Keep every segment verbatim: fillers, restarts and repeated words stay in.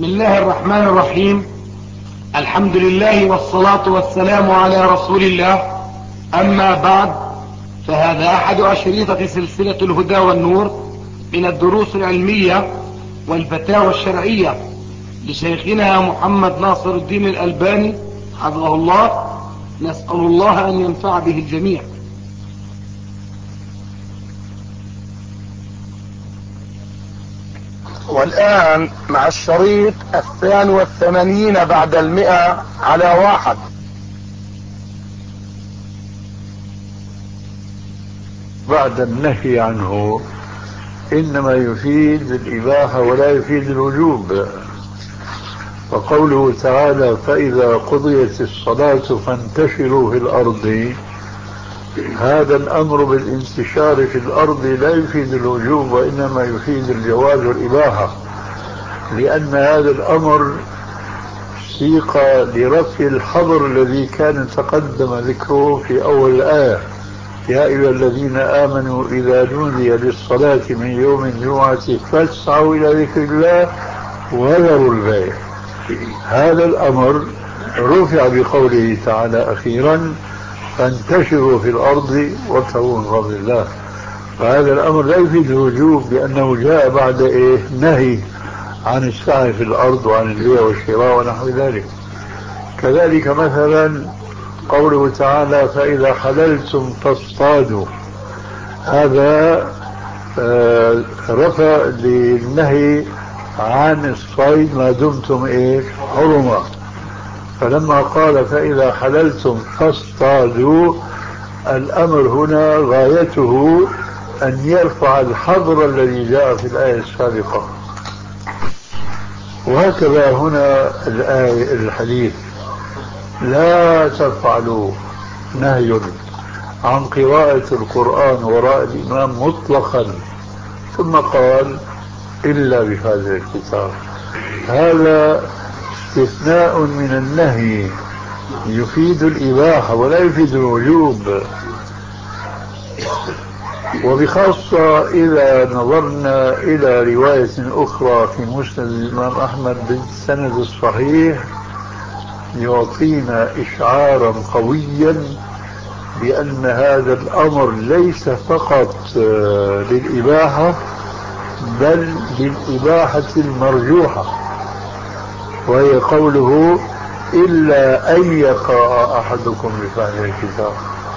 بسم الله الرحمن الرحيم. الحمد لله والصلاة والسلام على رسول الله. أما بعد، فهذا أحد أشريطة سلسلة الهدى والنور من الدروس العلمية والفتاوى الشرعية لشيخنا محمد ناصر الدين الألباني حفظه الله. نسأل الله أن ينفع به الجميع. والآن مع الشريط الثاني والثمانين بعد المئة على واحد. بعد النهي عنه إنما يفيد الإباحة ولا يفيد الوجوب. وقوله تعالى: فإذا قضيت الصلاة فانتشروا في الأرض، هذا الأمر بالانتشار في الأرض لا يفيد الوجوب وإنما يفيد الجواز والإباحة، لأن هذا الأمر سيق لرفع الحظر الذي كان تقدم ذكره في أول الآية: يا أيها الذين آمنوا إذا نودي للصلاة من يوم الجمعة فاسعوا إلى ذكر الله وذروا البيع. هذا الأمر رفع بقوله تعالى أخيرا: فانتشروا في الأرض وابتغوا من فضل الله. فهذا الأمر لا يفيد الوجوب لأنه جاء بعد إيه؟ نهي عن السعي في الأرض وعن البيع والشراء ونحو ذلك. كذلك مثلا قوله تعالى: فإذا حللتم فاصطادوا، هذا آه رفع للنهي عن الصيد ما دمتم إيه؟ حرما. فلما قال فإذا حللتم فاصطادوا، الأمر هنا غايته أن يرفع الحظر الذي جاء في الآية السابقة. وهكذا هنا الآية الحديث: لا تفعلوا، نهي عن قراءة القرآن وراء الإمام مطلقا، ثم قال: إلا بهذا الكتاب. هذا استثناء من النهي يفيد الإباحة ولا يفيد الوجوب. وبخاصة إذا نظرنا إلى رواية أخرى في مسند الإمام أحمد بالسند الصحيح، يعطينا إشعارا قويا بأن هذا الأمر ليس فقط للإباحة بل للإباحة المرجوحة، وهي قوله: إلا أن يقرأ أحدكم بفاتحة الكتاب.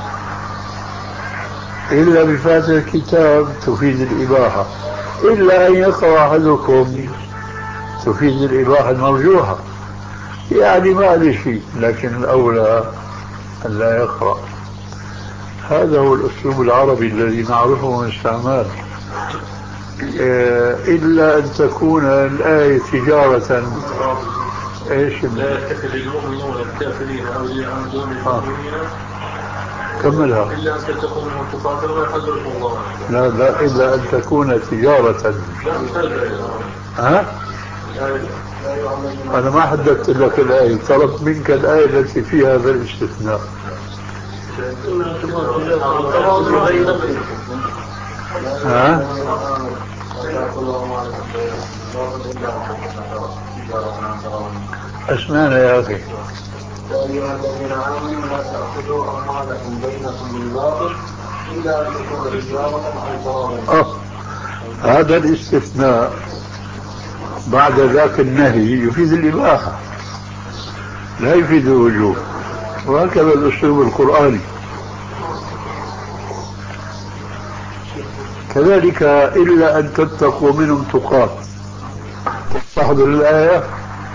إلا بفاتحة الكتاب تفيد الإباحة، إلا أن يقرأ أحدكم تفيد الإباحة المرجوحة، يعني ما عليه شيء، لكن الأولى أن لا يقرأ. هذا هو الأسلوب العربي الذي نعرفه من استعمال. إلا أن تكون الآية تجارة. ايش لا يتخذ المؤمنون الكافرين اولياء من دون المؤمنين. كملها. الا ان تكون تقاتلون ويحذركم الله. لا لا الا ان تكون تجارة. ها؟ انا ما حددت لك الآية، طلبت منك الآية التي فيها هذا الاستثناء. ها؟ اسمعنا يا أخي. يا أيها الذين آمنوا لا تأخذوا أموالكم بينكم بالباطل إلا أن تكون تجارة عن تراض. هذا الاستثناء بعد ذاك النهي يفيد الإباحة لا يفيد الوجوب، وهكذا الأسلوب القرآني. كذلك إلا أن تتقوا منهم تقات. تحضر الآية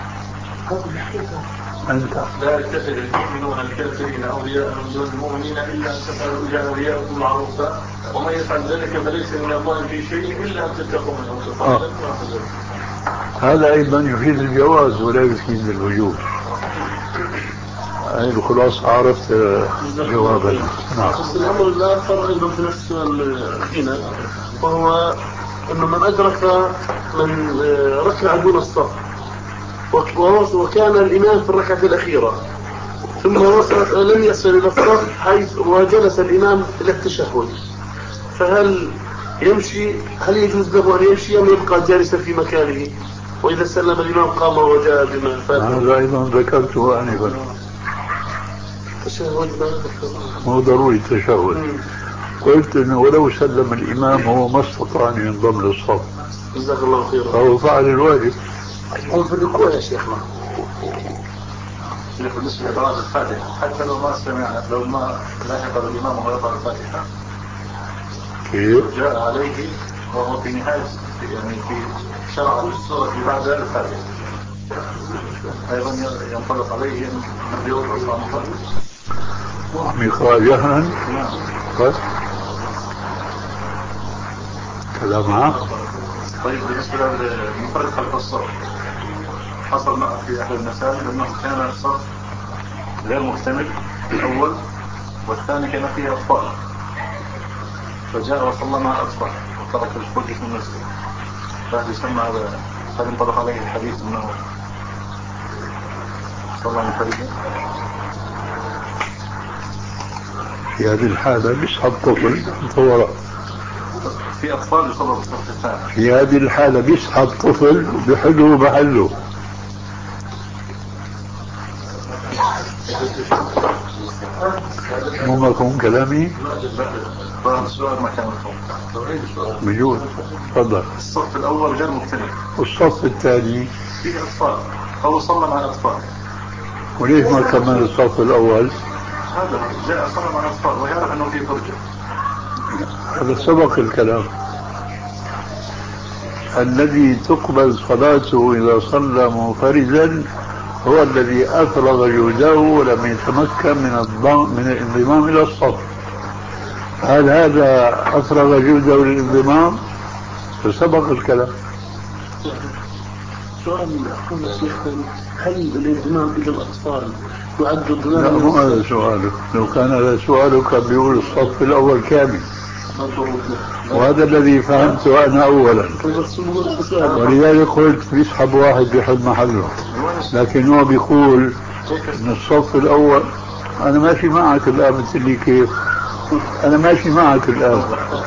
أنت: لا يتخذ المؤمنون الكافرين أولياء من دون المؤمنين إلا أن تفعلوا إلى أولياءكم معروفا ومن يفعل ذلك فليس من الله في شيء إلا أن تتقوا منهم تقاتا. هذا أيضا يفيد الجواز ولا يفيد الوجوب. هذه الخلاصة، عرفت جوابا. نعم. الأمر الآخر أيضا في نفس هنا، وهو أن من أدرك من ركع دون الصف وكان الإمام في الركعة الأخيرة ثم وصل لم يصل إلى الصف حيث وجلس الإمام إلى التشهد، فهل يمشي؟ هل يجوز له أن يمشي أم يبقى جالسا في مكانه؟ وإذا سلم الإمام قام وجاء بما فات. هذا أيضا ذكرته آنفا. التشهد مو ضروري التشهد. قلت انه ولو سلم الامام هو ما استطاع ان ينضم للصف. جزاك الله خيرا. فهو فعل الواجب. هم في الركوع يا شيخنا. شيخ بالنسبه لقراءة الفاتحه حتى لو ما سمع لو ما لاحق الامام وهو يقرأ الفاتحه. كيف؟ جاء عليه وهو في نهايه يعني في شرع السوره في بعد الفاتحه. ايضا ينطبق عليه ان يقرأ الفاتحه. وعم يقرأ جهرا. بس كلام عام. طيب بالنسبة للمنفرد خلف الصف حصل معه في أحد المساجد أنه كان الصف غير مكتمل الأول والثاني كان فيه أطفال فجاء وصلى مع الأطفال وترك الفرج في المسجد فهل يسمى هذا هل ينطبق عليه الحديث أنه صلى منفردا؟ في هذه الحالة بيسحب طفل وراء. في أطفال يصلوا في الصف الثاني. في هذه الحالة بيسحب طفل بحله بحله. مو مفهوم كلامي؟ لا السؤال ما كان مفهوم. بجوز. تفضل. الصف الأول غير مكتمل. والصف الثاني فيه أطفال أو صلى مع الأطفال. وليش ما كمل الصف الأول؟ هذا جاء صلى مع الأطفال ويعرف أنه فيه فرجة. هذا سبق الكلام. الذي تقبل صلاته إذا صلى منفردا هو الذي أفرغ جهده ولم يتمكن من الضم من الانضمام إلى الصف. هل هذا أفرغ جهده للانضمام؟ فسبق الكلام. سؤال أخونا شيخ هل الانضمام إلى الأطفال يعد انضمام؟ لا مو هذا سؤالك. لو كان هذا سؤالك كان بيقول الصف الأول كامل وهذا الذي فهمته أنا أولا ولذلك قلت بيسحب واحد بيحل محله لكن هو بيقول إن الصف الأول. أنا ماشي معك الآن مثل لي كيف أنا ماشي معك الآن.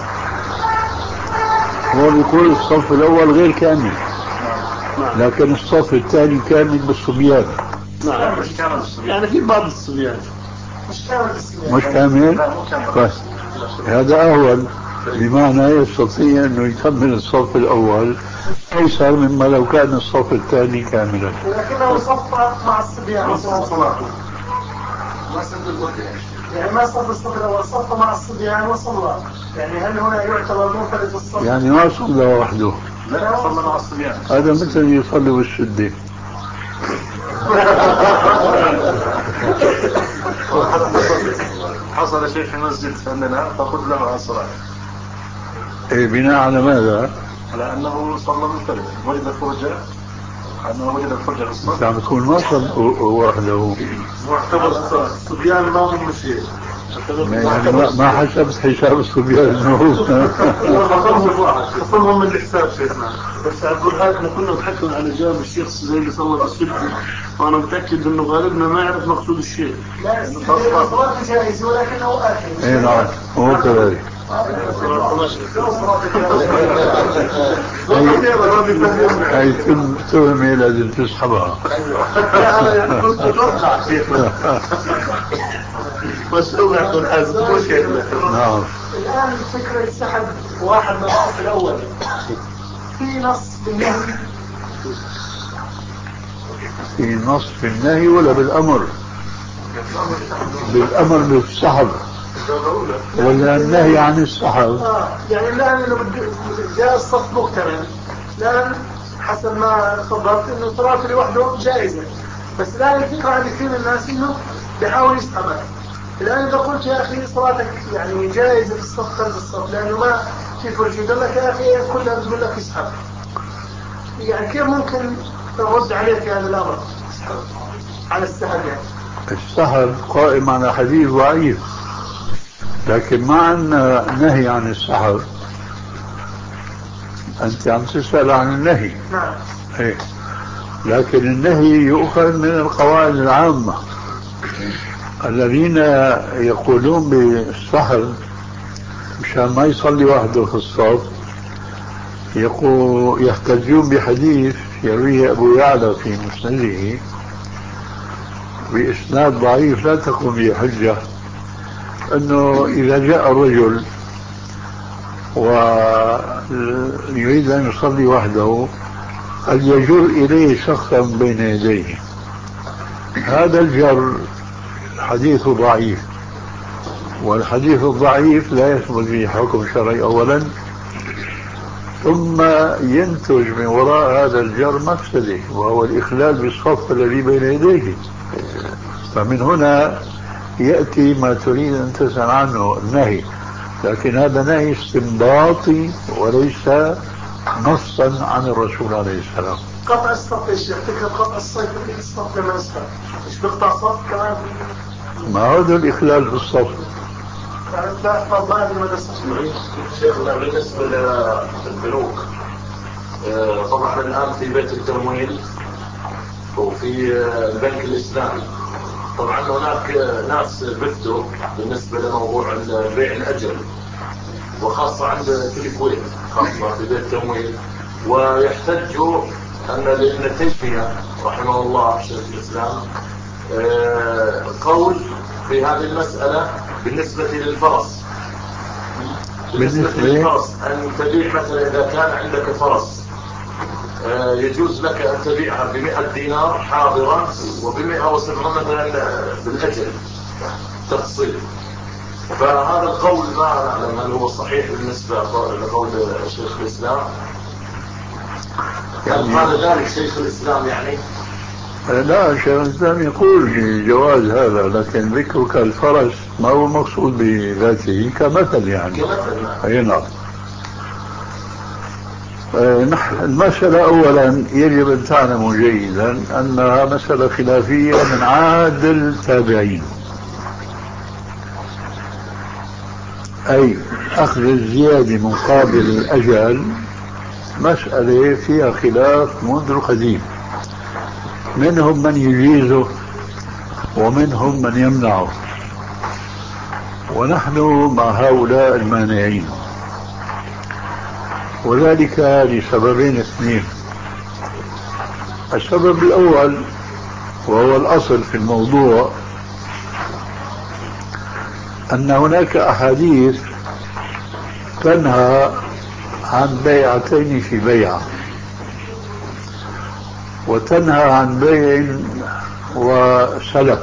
هو بيقول الصف الأول غير كامل لكن الصف الثاني كامل بالصبيان. نعم مش كامل الصبيان يعني في بعض الصبيان مش كامل الصبيان مش كامل. بس هذا أول بمعنى يستطيع أنه يكمل الصف الأول أيسر مما لو كان الصف الثاني كاملا. لكنه صف مع الصبيان صلاته يعني ما صف الصف الأول صف مع الصبيان وصلى يعني هل هنا يعتبر منفرد الصف؟ يعني ما صلى وحده. لا صلى مع الصبيان. هذا مثل يصلي بالشدة. حصل شيء في مسجد عندنا فقلت له على الصلاة. إيه بناء على ماذا؟ على أنه صلى منفردا وجد الفرجة أنه وجد الفرجة في الصف. عم يكون ما صلى وحده. معتبر الصبيان ما هم شيء يعني ما حسبت حساب الصبيان انه خصمهم من الحساب شيخنا. بس اقول هذا احنا كنا نتحكم على جواب الشيخ زي اللي صلى بالسجن وانا متاكد انه غالبنا ما يعرف مقصود الشيء. لا الصلاة جائز ولكنه آثم. اي نعم هو كذلك. هاي تهمة لازم تسحبها. يعني كنت اتوقع شيخنا بس هو يكون حاسب مو شيخنا. نعم. الآن فكرة سحب واحد من الصف الأول في نص بالنهي. في نص في النهي ولا بالأمر؟ بالأمر بالسحب ولا النهي عن السحب؟ آه يعني الآن لو جاء الصف مكتمل الآن حسب ما تفضلت إنه صلاته لوحده جائزة بس الآن الفكرة عند كثير من الناس إنه بيحاول يسحبها. الآن إذا قلت يا أخي صلاتك يعني جائزة في الصف خلف الصف لأنه ما في فرج يقول لك يا أخي كلها بتقول لك اسحب يعني كيف ممكن ترد عليه في هذا الأمر على السحب يعني؟ السحب قائم على حديث ضعيف لكن ما عندنا نهي عن السحب. أنت عم تسأل عن النهي. نعم. إيه. لكن النهي يؤخذ من القواعد العامة. الذين يقولون بالسحب مشان ما يصلي وحده في الصف يحتجون بحديث يرويه أبو يعلى في مسنده بإسناد ضعيف لا تقوم به حجة، أنه إذا جاء الرجل ويريد أن يصلي وحده أن يجر إليه شخصا بين يديه. هذا الجر حديث ضعيف، والحديث الضعيف لا يثبت به حكم شرعي أولا، ثم ينتج من وراء هذا الجر مفسده وهو الإخلال بالصف الذي بين يديه. فمن هنا يأتي ما تريد أن تسأل عنه النهي، لكن هذا نهي استنباطي وليس نصا عن الرسول عليه السلام. قطع الصف يا شيخ، فكرة قطع الصف الصف لما يسفر مش بقطع صف كمان، ما هذا الإخلال بالصف؟ يعني لا يحفظ ما هذه المدرسة. شيخنا بالنسبة للبنوك، طبعا الآن في بيت التمويل وفي البنك الإسلامي، طبعا هناك ناس بفتوا بالنسبة لموضوع البيع الأجل، وخاصة عند في الكويت خاصة في بيت التمويل، ويحتجوا أن لابن تيمية رحمه الله شيخ الإسلام قول في هذه المسألة بالنسبة للفرس. بالنسبة للفرس أن تبيع مثلا إذا كان عندك فرس يجوز لك أن تبيعها بمئة دينار حاضرا وبمئة وسبعون مثلا بالأجل تفصيل. فهذا القول ما نعلم هل هو صحيح بالنسبة لقول شيخ الإسلام، هل قال ذلك شيخ الإسلام يعني؟ لا، شيخ الإسلام يقول بجواز هذا، لكن ذكرك الفرس ما هو مقصود بذاته كمثل يعني. كمثل أي نعم. المسألة أولا يجب أن تعلموا جيدا أنها مسألة خلافية من عهد التابعين، أي أخذ الزيادة مقابل الأجل مسألة فيها خلاف منذ القديم، منهم من يجيزه ومنهم من يمنعه، ونحن مع هؤلاء المانعين، وذلك لسببين اثنين. السبب الأول وهو الأصل في الموضوع أن هناك أحاديث تنهى عن بيعتين في بيعة، وتنهى عن بيع وسلف.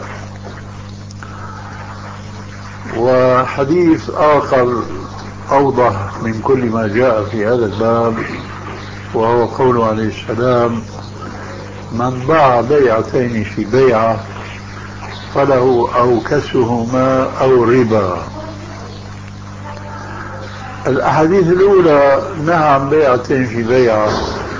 وحديث آخر أوضح من كل ما جاء في هذا الباب، وهو قوله عليه السلام: من باع بيعتين في بيعة فله أوكسهما أو ربا. الأحاديث الأولى نهى عن بيعتين في بيعة،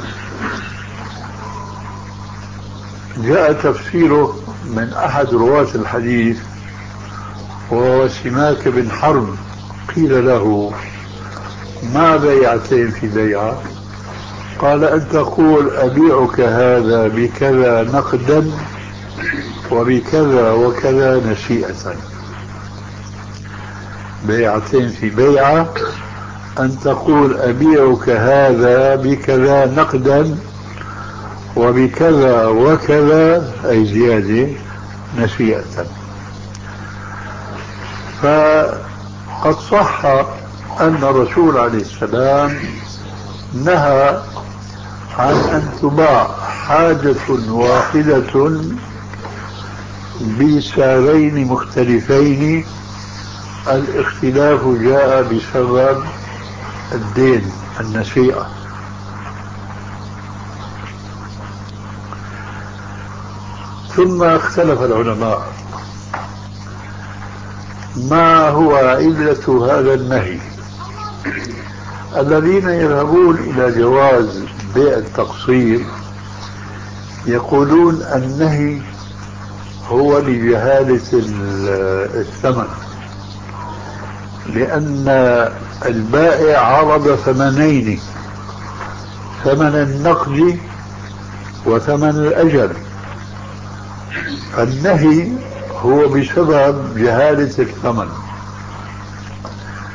جاء تفسيره من أحد رواة الحديث وهو سماك بن حرب، قيل له: ما بيعتين في بيعة؟ قال: أن تقول أبيعك هذا بكذا نقدا وبكذا وكذا نسيئة. بيعتين في بيعة أن تقول أبيعك هذا بكذا نقدا وبكذا وكذا أي زيادة نسيئة. فقد صح أن الرسول عليه السلام نهى عن أن تباع حاجة واحدة بسعرين مختلفين، الاختلاف جاء بسبب الدين النسيئة. ثم اختلف العلماء ما هو علة هذا النهي. الذين يذهبون إلى جواز بيع التقسيط يقولون النهي هو لجهالة الثمن، لأن البائع عرض ثمنين: ثمن النقد وثمن الأجل. النهي هو بسبب جهالة الثمن،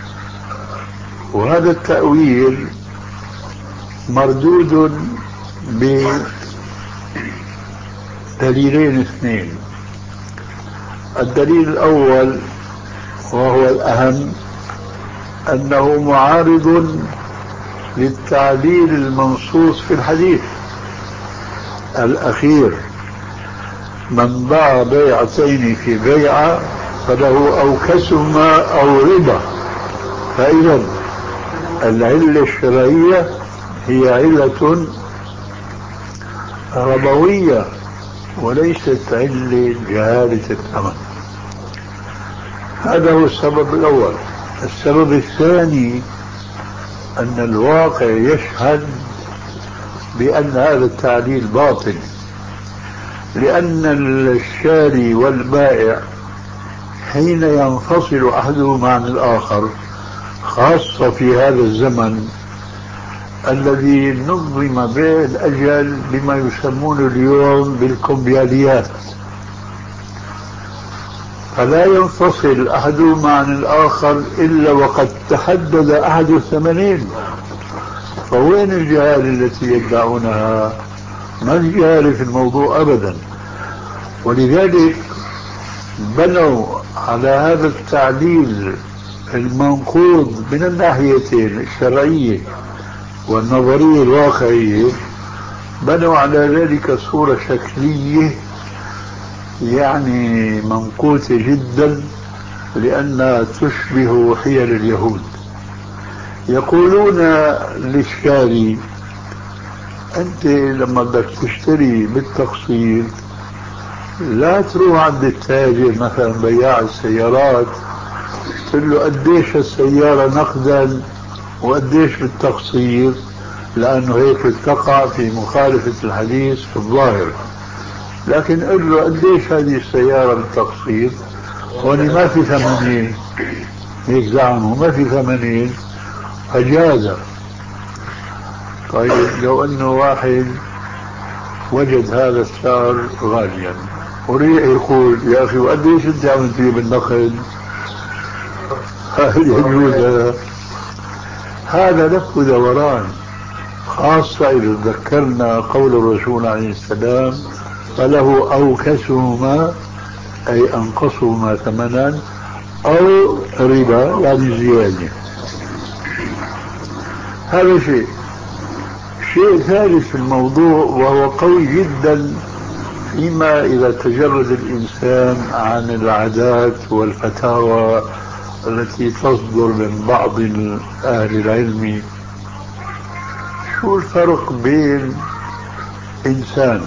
وهذا التأويل مردود بدليلين اثنين. الدليل الأول وهو الأهم أنه معارض للتعليل المنصوص في الحديث الأخير: من باع بيعتين في بيعة فله أوكسهما أو ربا. فإذا العلة الشرعية هي علة ربوية وليست علة جهالة الثمن. هذا هو السبب الأول. السبب الثاني أن الواقع يشهد بأن هذا التعليل باطل، لأن الشاري والبائع حين ينفصل أحدهما عن الآخر، خاصة في هذا الزمن الذي نظم به الأجل بما يسمونه اليوم بالكمبياليات، فلا ينفصل أحدهما عن الآخر إلا وقد تحدد أحد الثمنين. فوين الجهالة التي يدعونها؟ ما في جهالة في الموضوع أبدا. ولذلك بنوا على هذا التعليل المنقوض من الناحيتين الشرعية والنظرية الواقعية، بنوا على ذلك صورة شكلية يعني منقوطة جدا، لأنها تشبه حيل اليهود. يقولون للشاري: أنت لما بدك تشتري بالتقسيط لا تروح عند التاجر مثلا بياع السيارات تقول له قديش السيارة نقدا وقديش بالتقسيط، لأنه هيك تقع في مخالفة الحديث في الظاهر. لكن قل له قديش هذه السيارة بالتقسيط، هون ما في ثمانين، هيك زعموا ما في ثمانين، فجاز. طيب لو انه واحد وجد هذا السعر غاليا وريح يقول: يا اخي وقديش انت عم تجيب بالنقد؟ هل يجوز هذا؟ هذا لف ودوران، خاصة إذا ذكرنا قول الرسول عليه السلام: فله أوكسهما أي أنقصهما ثمنا أو ربا يعني زيادة. هذا شيء. شيء ثالث في الموضوع وهو قوي جدا، فيما إذا تجرد الإنسان عن العادات والفتاوى التي تصدر من بعض أهل العلم. شو الفرق بين إنسان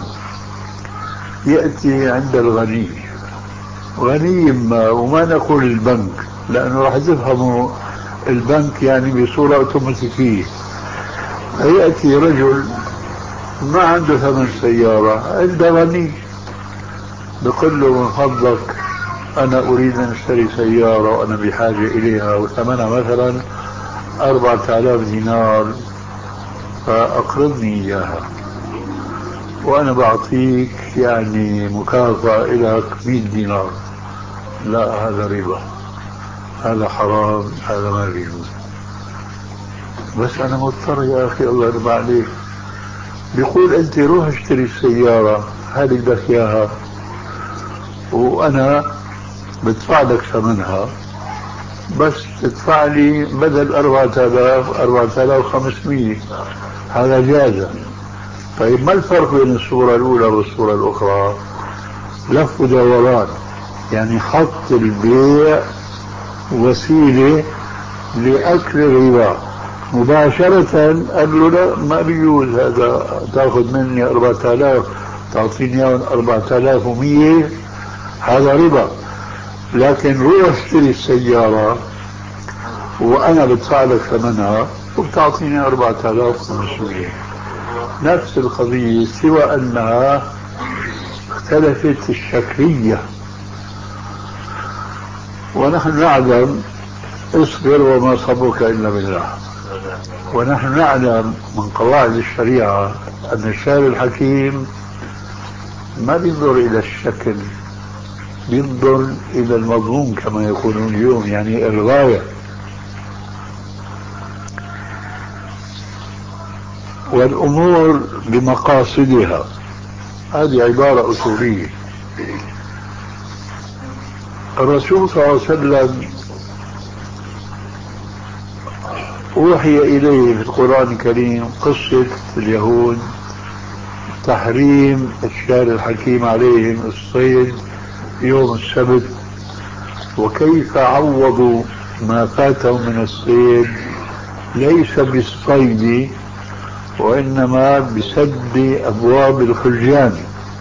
يأتي عند الغني، غني ما وما نقول البنك لأنه راح تفهموا البنك يعني بصورة أوتوماتيكية، يأتي رجل ما عنده ثمن سيارة عند غني، بقول له: من فضلك أنا أريد أن أشتري سيارة وأنا بحاجة إليها وثمنها مثلا أربعة آلاف دينار، فأقرضني إياها وأنا بعطيك يعني مكافأة لك مئة دينار. لا، هذا ربا، هذا حرام، هذا ما يجوز. بس أنا مضطر يا أخي الله يرضى عليك. بيقول: أنت روح اشتري السيارة هذه بدك إياها وأنا بدفع لك ثمنها، بس تدفع لي بدل أربعة آلاف أربعة آلاف وخمسمئة. هذا جاز. طيب ما الفرق بين الصورة الأولى والصورة الأخرى؟ لف ودوران، يعني حط البيع وسيلة لأكل الربا مباشرة. قال له: لا، ما بيجوز هذا، تأخذ مني أربعة آلاف تعطيني أربعة آلاف ومئة، هذا ربا. لكن روح اشتري السيارة وأنا بدفع لك ثمنها وبتعطيني أربعة آلاف وخمسمئة، نفس القضية، سوى أنها اختلفت الشكلية. ونحن نعلم: اصبر وما صبرك إلا بالله. ونحن نعلم من قواعد الشريعة أن الشارع الحكيم ما بينظر إلى الشكل، بينظر إلى المضمون كما يقولون اليوم، يعني الغاية. والأمور بمقاصدها. هذه عبارة أصولية. الرسول صلى الله عليه وسلم أوحي إليه في القرآن الكريم قصة اليهود، تحريم الشارع الحكيم عليهم الصيد يوم السبت، وكيف عوضوا ما فاتهم من الصيد ليس بالصيد وإنما بسد أبواب الخلجان.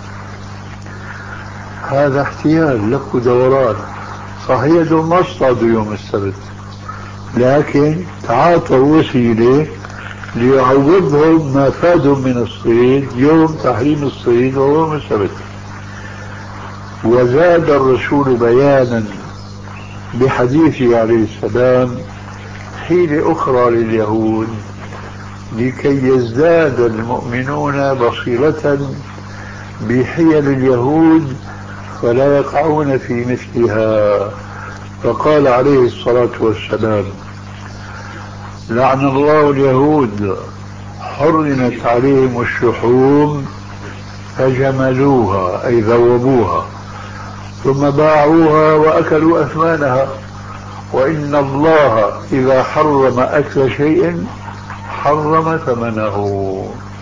هذا احتيال لك دوران. صحيح ما اصطادوا يوم السبت، لكن تعاطوا وسيلة ليعوضهم ما فاتهم من الصيد يوم تحريم الصيد وهو يوم السبت. وزاد الرسول بيانا بحديثه عليه السلام حيلة أخرى لليهود لكي يزداد المؤمنون بصيرة بحيل اليهود فلا يقعون في مثلها. فقال عليه الصلاة والسلام: لعن الله اليهود حرمت عليهم الشحوم فجملوها أي ذوبوها ثم باعوها وأكلوا أثمانها، وإن الله إذا حرم أكل شيء حرم ثمنه.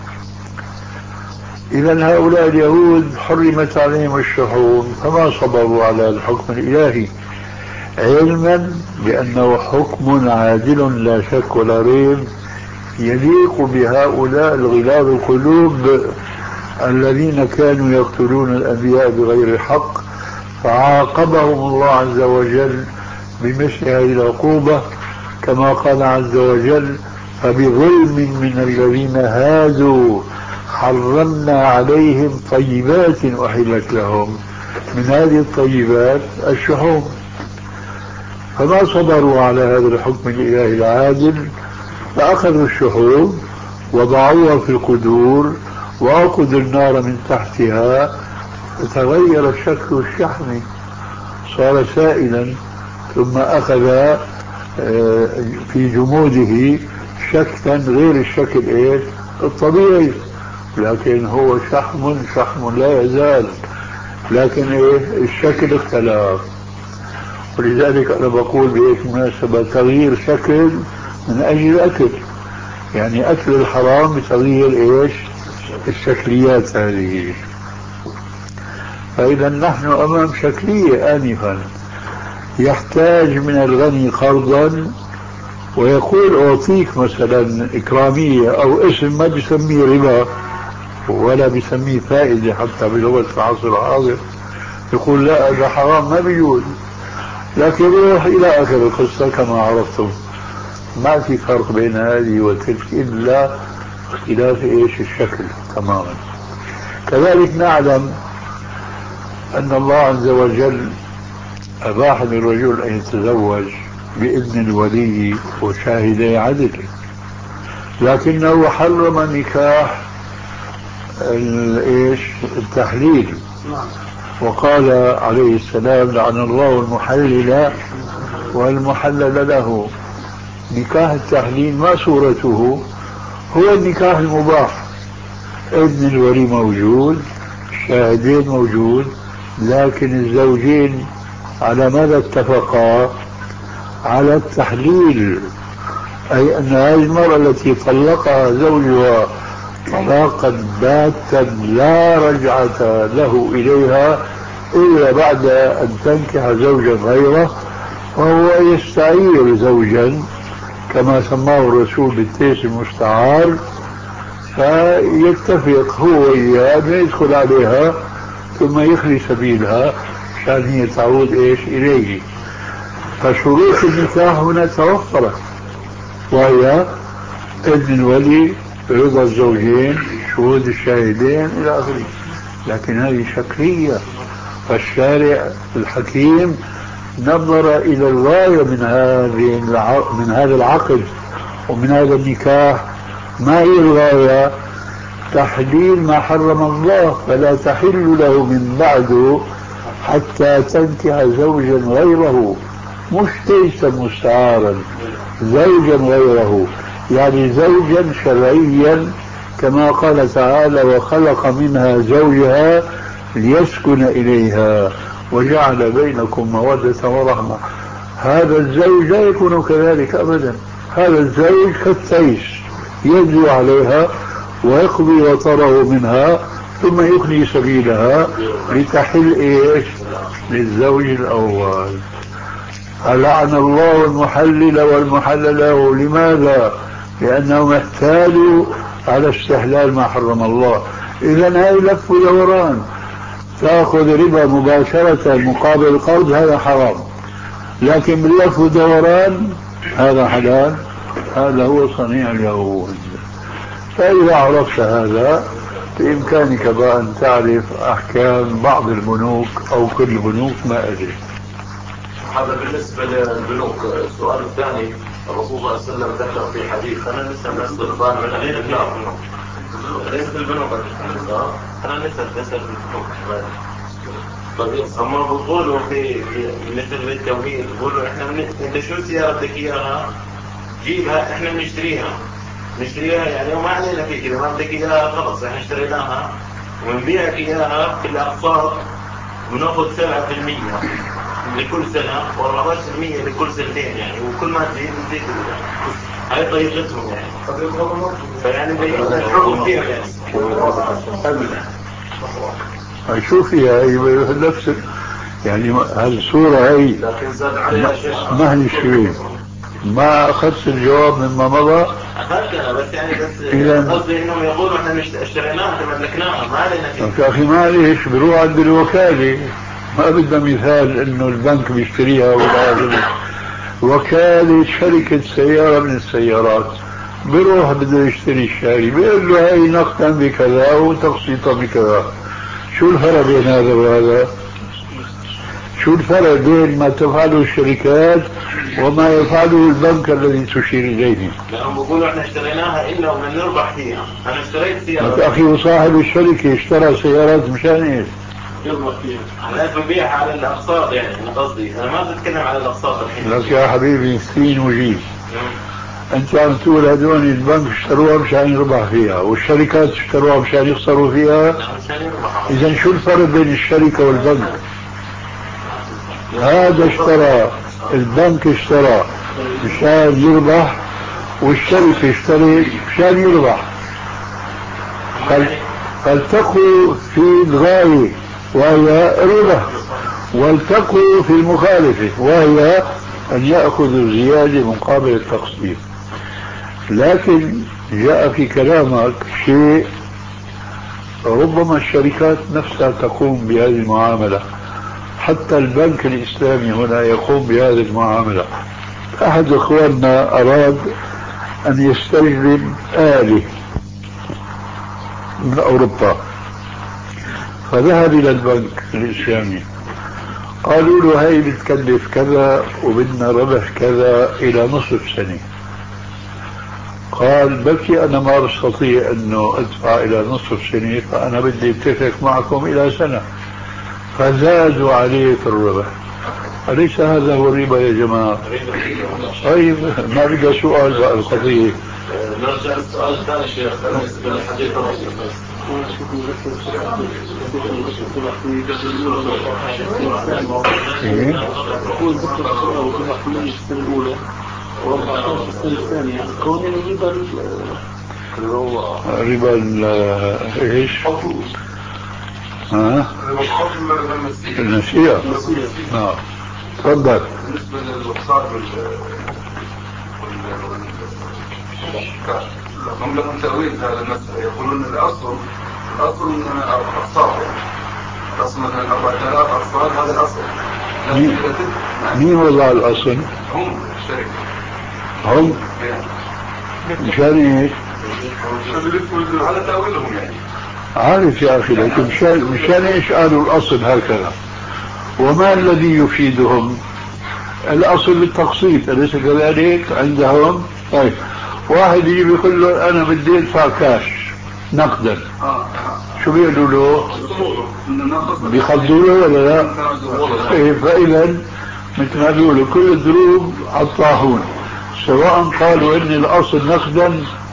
إذا هؤلاء اليهود حرمت عليهم الشحوم فما صبروا على الحكم الإلهي، علما بأنه حكم عادل لا شك ولا ريب يليق بهؤلاء الغلاظ القلوب الذين كانوا يقتلون الأنبياء بغير حق، فعاقبهم الله عز وجل بمثل هذه العقوبة كما قال عز وجل: فبظلم من الذين هادوا حرمنا عليهم طيبات أحلت لهم. من هذه الطيبات الشحوم. فما صبروا على هذا الحكم الإلهي العادل، فأخذوا الشحوم وضعوها في القدور وأوقدوا النار من تحتها فتغير شكل الشحم، صار سائلا، ثم أخذ في جموده شكلا غير الشكل إيه الطبيعي، لكن هو شحم شحم لا يزال، لكن إيه الشكل اختلف. ولذلك أنا بقول بإيش مناسبة تغيير شكل من أجل الأكل، يعني أكل الحرام بتغيير إيش الشكليات هذه. فإذا نحن أمام شكلية آنفا، يحتاج من الغني قرضا ويقول أعطيك مثلا إكرامية أو اسم ما بيسميه ربا ولا بيسميه فائدة حتى بلغة العصر الحاضر، يقول لا هذا حرام ما بيجوز، لكن يروح إلى آخر القصة كما عرفتم. ما في فرق بين هذه وتلك إلا اختلاف إيش الشكل تماما. كذلك نعلم أن الله عز وجل أباح للرجل أن يتزوج بإذن الولي وشاهدي عدل، لكنه حرم نكاح ايش التحليل، وقال عليه السلام: لعن الله المحلل والمحلل له. نكاح التحليل ما صورته؟ هو النكاح المباح، إذن الولي موجود، الشاهدين موجود، لكن الزوجين على ماذا اتفقا؟ على التحليل، أي أن هذه المرأة التي طلقها زوجها طلاقا باتا لا رجعة له إليها إلا بعد أن تنكح زوجا غيره، وهو يستعير زوجا كما سماه الرسول بالتيس المستعار، فيتفق هو وإياه أن يدخل عليها ثم يخلي سبيلها عشان هي تعود إيش إليه. فشروط النكاح هنا توفرت، وهي إذن الولي، رضا الزوجين، شهود الشاهدين إلى آخره. لكن هذه شكلية، فالشارع الحكيم نظر إلى الغاية من هذه من هذا العقد ومن هذا النكاح. ما هي الغاية؟ تحليل ما حرم الله، فلا تحل له من بعده حتى تنكح زوجا غيره، مش ليس مستعارا، زوجا غيره، يعني زوجا شرعيا كما قال تعالى وخلق منها زوجها ليسكن إليها وجعل بينكم مودة ورحمة. هذا الزوج لا يكون كذلك أبدا، هذا الزوج كالتيس يجري عليها ويقضي وطره منها ثم يخلي سبيلها لتحل إيش للزوج الأول. ألعن الله المحلل والمحلل له. لماذا؟ لأنهم احتالوا على استحلال ما حرم الله. إذن هاي لف ودوران، تأخذ ربا مباشرة مقابل القرض هذا حرام، لكن باللف ودوران هذا حلال، هذا هو صنيع اليهود. فإذا عرفت هذا بإمكانك بقى أن تعرف أحكام بعض البنوك أو كل البنوك، ما أدري. هذا بالنسبة للبنوك. السؤال الثاني، الرسول صلى الله عليه وسلم ذكر في حديث أنا لسه من الضربان من غير النار ليس البنوك، أنا لسه لسه البنوك. طيب هم بيقولوا في مثل التوهيد بيقولوا إحنا من أنت شو السيارة بدك إياها جيبها إحنا بنشتريها نشتريها يعني وما علينا في كذا، ما بدك إياها خلص إحنا اشتريناها ونبيعك إياها في الأقساط ونأخذ سبعة في المية لكل سنة وأربعة في المية لكل سنتين يعني، وكل ما تزيد تزيد هاي طريقتهم يعني. فيعني الحكم فيها يعني شو فيها هي نفس يعني هالصورة هي ما هي شيء. ما أخذت الجواب مما مضى. أخذت أنا بس يعني بس قصدي إنهم يقولوا إحنا اشتريناها تملكناها ما علينا فيه. يا أخي معليش بروح عند الوكالة، ما بدنا مثال إنه البنك بيشتريها ولا وكالة شركة سيارة من السيارات بروح بده يشتري الشاري بيقول له هاي نقدا بكذا وتقسيطا بكذا. شو الفرق بين هذا وهذا؟ شو الفرق بين ما تفعله الشركات وما يفعله البنك الذي تشير إليه؟ لأنهم بيقولوا احنا اشتريناها إلا ومن نربح فيها. أنا اشتريت سيارة. أخي وصاحب الشركة اشترى سيارات مشان إيش؟ يربح فيها. أنا ببيعها على الأقساط يعني. أنا قصدي أنا ما بتكلم على الأقساط الحين. لك يا حبيبي سين وجيب. أنت عم تقول هدول البنك اشتروها مشان يربح فيها والشركات اشتروها مشان يخسروا فيها. إذا شو الفرق بين الشركة والبنك؟ هذا اشترى، البنك اشترى مشان يربح والشركة اشترت مشان يربح. فالتقوا في الغاية وهي الربح، والتقوا في المخالفة وهي أن يأخذوا زيادة مقابل التقسيط. لكن جاء في كلامك شيء ربما الشركات نفسها تقوم بهذه المعاملة، حتى البنك الإسلامي هنا يقوم بهذه المعاملة. أحد أخواننا أراد أن يستجلب آلة من أوروبا فذهب إلى البنك الإسلامي، قالوا له هاي بتكلف كذا وبدنا ربح كذا إلى نصف سنة. قال بكي أنا ما أستطيع أنه أدفع إلى نصف سنة، فأنا بدي اتفق معكم إلى سنة، فزادوا عليه في الربح. أليس هذا هو الربا يا جماعة؟ طيب ما بقى سؤال بقى القضية. نرجع للسؤال الثاني شيخ بالنسبة للحديث الرسول. ربا ايش؟ ها؟ النسيئة. نعم تفضل. بالنسبة للوصال هم لهم تأويل هذا المسألة، يقولون الأصل الأصل من أقساط، الأصل مثلا أربعة آلاف أقساط هذا الأصل. مين مين وضع الأصل؟ هم الشركة. هم مشان ايش؟ على تأويلهم يعني. عارف يا أخي، لكن مشان مشان ايش قالوا الأصل هكذا؟ وما الذي يفيدهم؟ الأصل التقسيط، أليس كذلك عندهم؟ طيب واحد يجي يقول له أنا بدي أدفع كاش نقدا، شو بيقولوا له؟ بيخدوا له ولا لا؟ إيه، فإذا مثل ما بيقولوا كل الدروب على الطاحون، سواء قالوا إن الأصل نقدا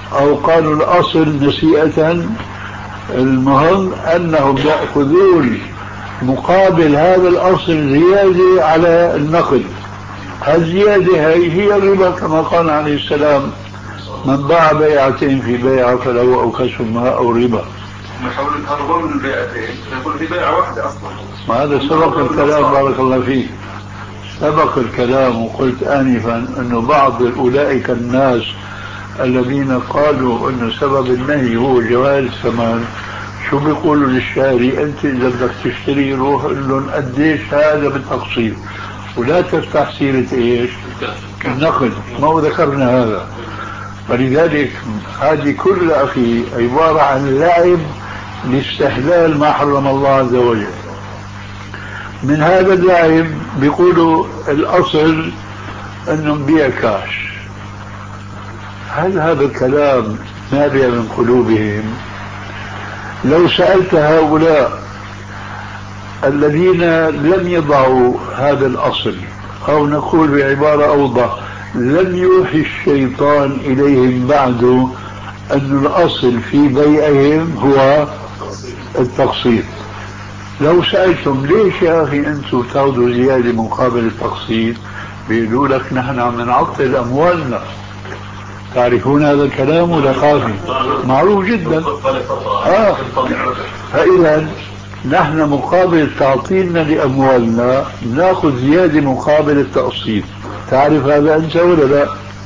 أو قالوا الأصل نسيئة، المهم أنهم يأخذون مقابل هذا الأصل زيادة على النقد. الزيادة هي هي الربا، كما قال عليه السلام: من باع بيعتين في بيعة فله أوكسهما أو ربا. نحاول نهربوا من البيعتين نقول في بيعة واحدة أصلا. ما هذا سبق الكلام، بارك الله فيك، سبق الكلام. وقلت آنفا أنه بعض أولئك الناس الذين قالوا أن سبب النهي هو جواز الثمن، شو بيقولوا للشاري؟ أنت إذا بدك تشتري روح قل لهم قديش هذا بالتقسيط، ولا تفتح سيرة إيش؟ النقد. ما ذكرنا هذا. فلذلك هذه كلها أخي عبارة عن لعب لاستحلال ما حرم الله عز وجل. من هذا اللعب بيقولوا الأصل أنه نبيع كاش. هل هذا الكلام نابع من قلوبهم؟ لو سألت هؤلاء الذين لم يضعوا هذا الأصل، أو نقول بعبارة أوضح، لم يوحي الشيطان إليهم بعد أن الأصل في بيعهم هو التقسيط، لو سألتم ليش يا أخي أنتم تاخذوا زيادة مقابل التقسيط، بيقولوا لك نحن عم نعطل أموالنا. تعرفون هذا الكلام ولا خافي؟ معروف جدا. آه. فإذا نحن مقابل تعطيلنا لأموالنا ناخذ زيادة مقابل التقسيط. تعرف هذا أنت ولا لا؟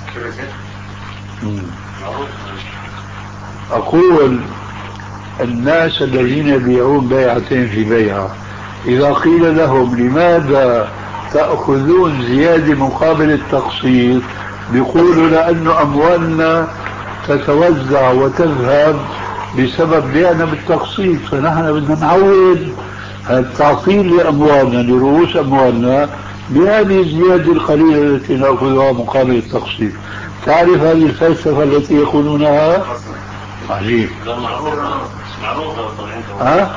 أقول الناس الذين يبيعون بيعتين في بيعة، إذا قيل لهم لماذا تأخذون زيادة مقابل التقسيط، بيقولوا لأن أموالنا تتوزع وتذهب بسبب بيعنا بالتقسيط، فنحن بدنا نعوض التعطيل لأموالنا لرؤوس أموالنا بهذه الزيادة القليلة التي نأخذها مقابل التقسيط. تعرف هذه الفلسفة التي يقولونها؟ عجيب. ها؟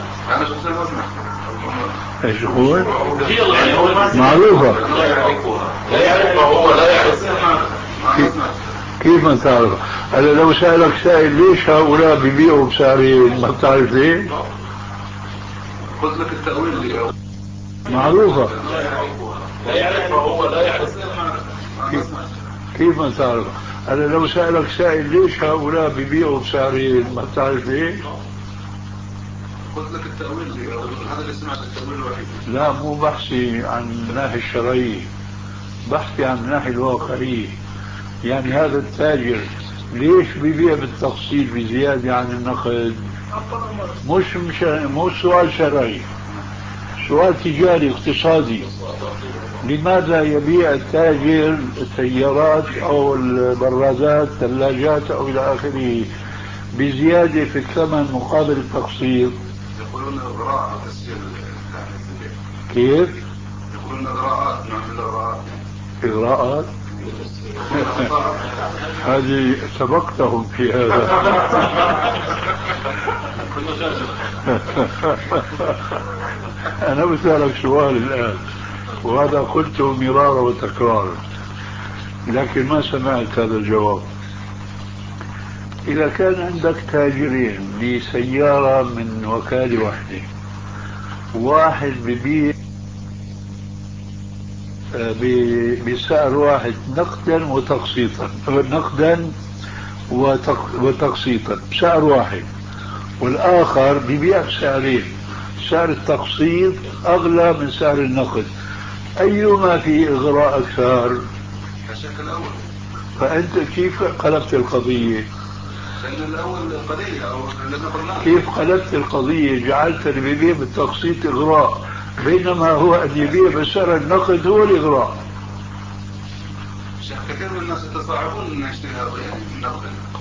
ايش يقول؟ معروفة. لا يعرف هو لا يعرف. كيف ما تعرف؟ أنا لو سألك سائل ليش هؤلاء بيبيعوا بسعرين، ما بتعرف ليه؟ قلت لك التأويل معروفة. لا يعرف هو لا يعرف. كيف ما تعرف؟ أنا لو سألك سائل ليش هؤلاء بيبيعوا بسعرين، ما بتعرف ليه؟ قلت لك التأويل هذا اللي سمعت التأويل الوحيد. لا، مو بحثي عن الناحية الشرعية، بحثي عن الناحية الواقعية. يعني هذا التاجر ليش بيبيع بالتقسيط بزيادة عن النقد؟ مش مش مو سؤال شرعي، سؤال تجاري اقتصادي. لماذا يبيع التاجر السيارات أو البرادات الثلاجات أو إلى آخره بزيادة في الثمن مقابل التقسيط؟ يقولون إغراء تسجيل. كيف؟ يقولون إغراءات، نعمل إغراءات. إغراءات؟ هذه سبقتهم في هذا. أنا بسألك سؤال الآن، وهذا قلته مرارا وتكرارا لكن ما سمعت هذا الجواب. إذا كان عندك تاجرين لسيارة من وكالة واحدة، واحد ببيع بسعر واحد نقدا وتقسيطا، نقدا وتقسيطا بسعر واحد، والآخر ببيع بسعرين، سعر التقسيط أغلى من سعر النقد، أيما في إغراء أكثر؟ الشكل الأول. فأنت كيف قلبت القضية؟ لأن الأول قليل أو كيف قلبت القضية؟ جعلت اللي بيبيع بالتقسيط إغراء، بينما هو أن يبيع بسعر النقد هو الإغراء. شيخ كثير من الناس يتصاعبون أن يشتري هذا يعني النقد.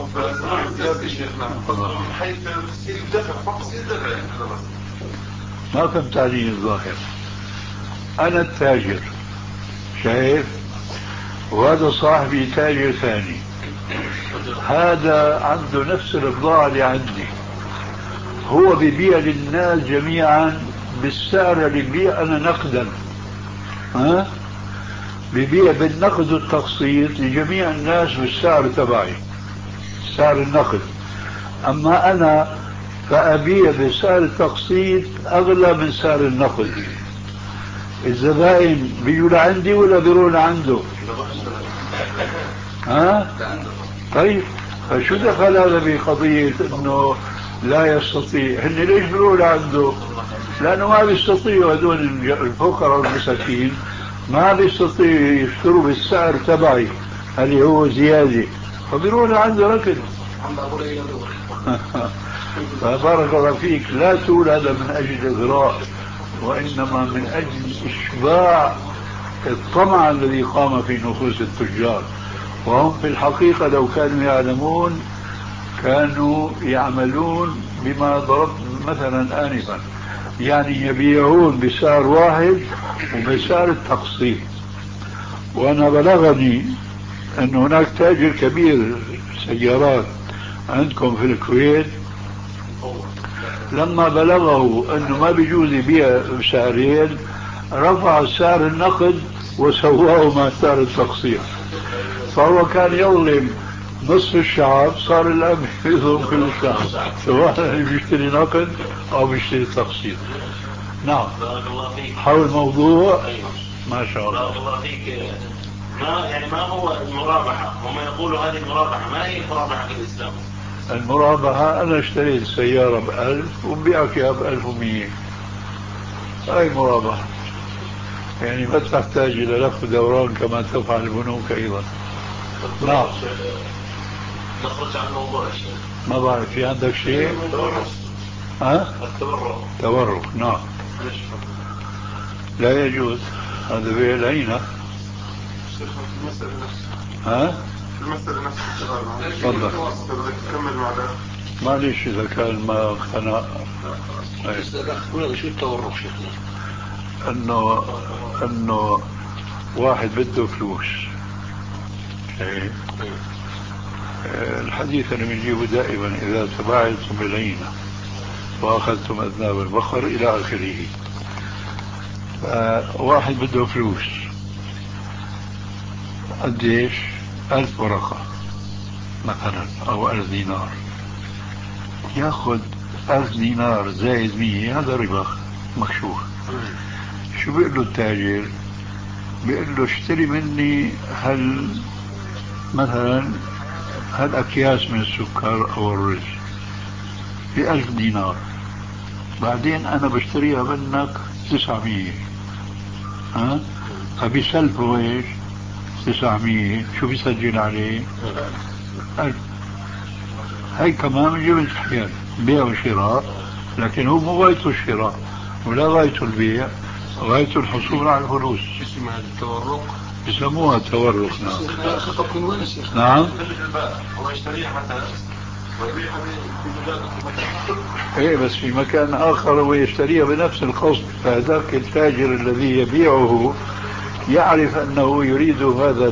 حيث تسهيل الدفع فقط تسهيل الدفع يعني هذا بس. ما فهمت عليه الظاهر. أنا التاجر شايف، وهذا صاحبي تاجر ثاني، هذا عنده نفس البضاعة اللي عندي، هو بيبيع للناس جميعا بالسعر اللي بيبيع أنا نقدا، ها؟ بيبيع بالنقد والتقسيط لجميع الناس بالسعر تبعي، سعر النقد. أما أنا فأبيع بسعر التقسيط أغلى من سعر النقد. الزبائن بيجوا لعندي ولا بيروحوا لعنده؟ ها؟ طيب فشو دخل هذا بقضية انه لا يستطيع؟ هن ليش بيروحوا لعنده؟ لانه ما بيستطيعوا هذول الفقراء والمساكين ما بيستطيعوا يشتروا بالسعر تبعي اللي هو زيادة، فبيروحوا لعنده ركض. فبارك الله فيك، لا تقول هذا من اجل اغراء، وانما من اجل اشباع الطمع الذي قام في نفوس التجار. وهم في الحقيقة لو كانوا يعلمون كانوا يعملون بما ضربت مثلا آنفا، يعني يبيعون بسعر واحد وبسعر التقسيط. وأنا بلغني أن هناك تاجر كبير سيارات عندكم في الكويت لما بلغه أنه ما بيجوز يبيع بسعرين رفع سعر النقد وسواه مع سعر التقسيط، فهو كان يظلم نصف الشعب، صار الآن يظلم كل الشعب سواء بيشتري نقد أو بيشتري تقسيط. نعم. حول الموضوع. ما شاء الله. بارك الله فيك. ما يعني ما هو المرابحة؟ هم يقولوا هذه المرابحة، ما هي المرابحة في الإسلام؟ المرابحة أنا اشتريت سيارة بألف وبيعك إياها بألف ومية، هاي مرابحة، يعني ما تحتاج إلى لف دوران كما تفعل البنوك أيضا. نعم. نخرج عن الموضوع شيء. ما بعرف في عندك شيء؟ ها؟ التورق. تورق. نعم. لا يجوز، هذا بيع العينة. ها؟ المسألة نفسها. تفضل. كمل معنا. معلش إذا كان ما اقتنع. شو التورق شيخنا؟ انه انه واحد بده فلوس. ايه الحديث اللي بنجيبه دائما اذا تباعدتم بالعينة واخذتم اذناب البقر الى اخره. واحد بده فلوس قديش؟ ألف ورقة مثلا او ألف دينار، ياخذ ألف دينار زائد مية، هذا ربا مكشوف. شو بيقول له التاجر؟ بيقول له اشتري مني هل مثلا هل أكياس من السكر أو الرز بألف دينار، بعدين أنا بشتريها منك تسعمية، ها؟ فبيسلفه ايش؟ تسعمية. شو بيسجل عليه؟ ألف. هاي كمان من جبل حيال بيع وشراء، لكن هو مو غايته الشراء ولا غايته البيع، غايته الحصول على الفلوس. اسمها التورق، يسموها التورق. نعم. خطب من وين يا شيخ؟ نعم. هو يشتريها مثلا ويبيعها في مجال ايه بس في مكان اخر هو يشتريها بنفس القصد، فهذاك التاجر الذي يبيعه يعرف انه يريد هذا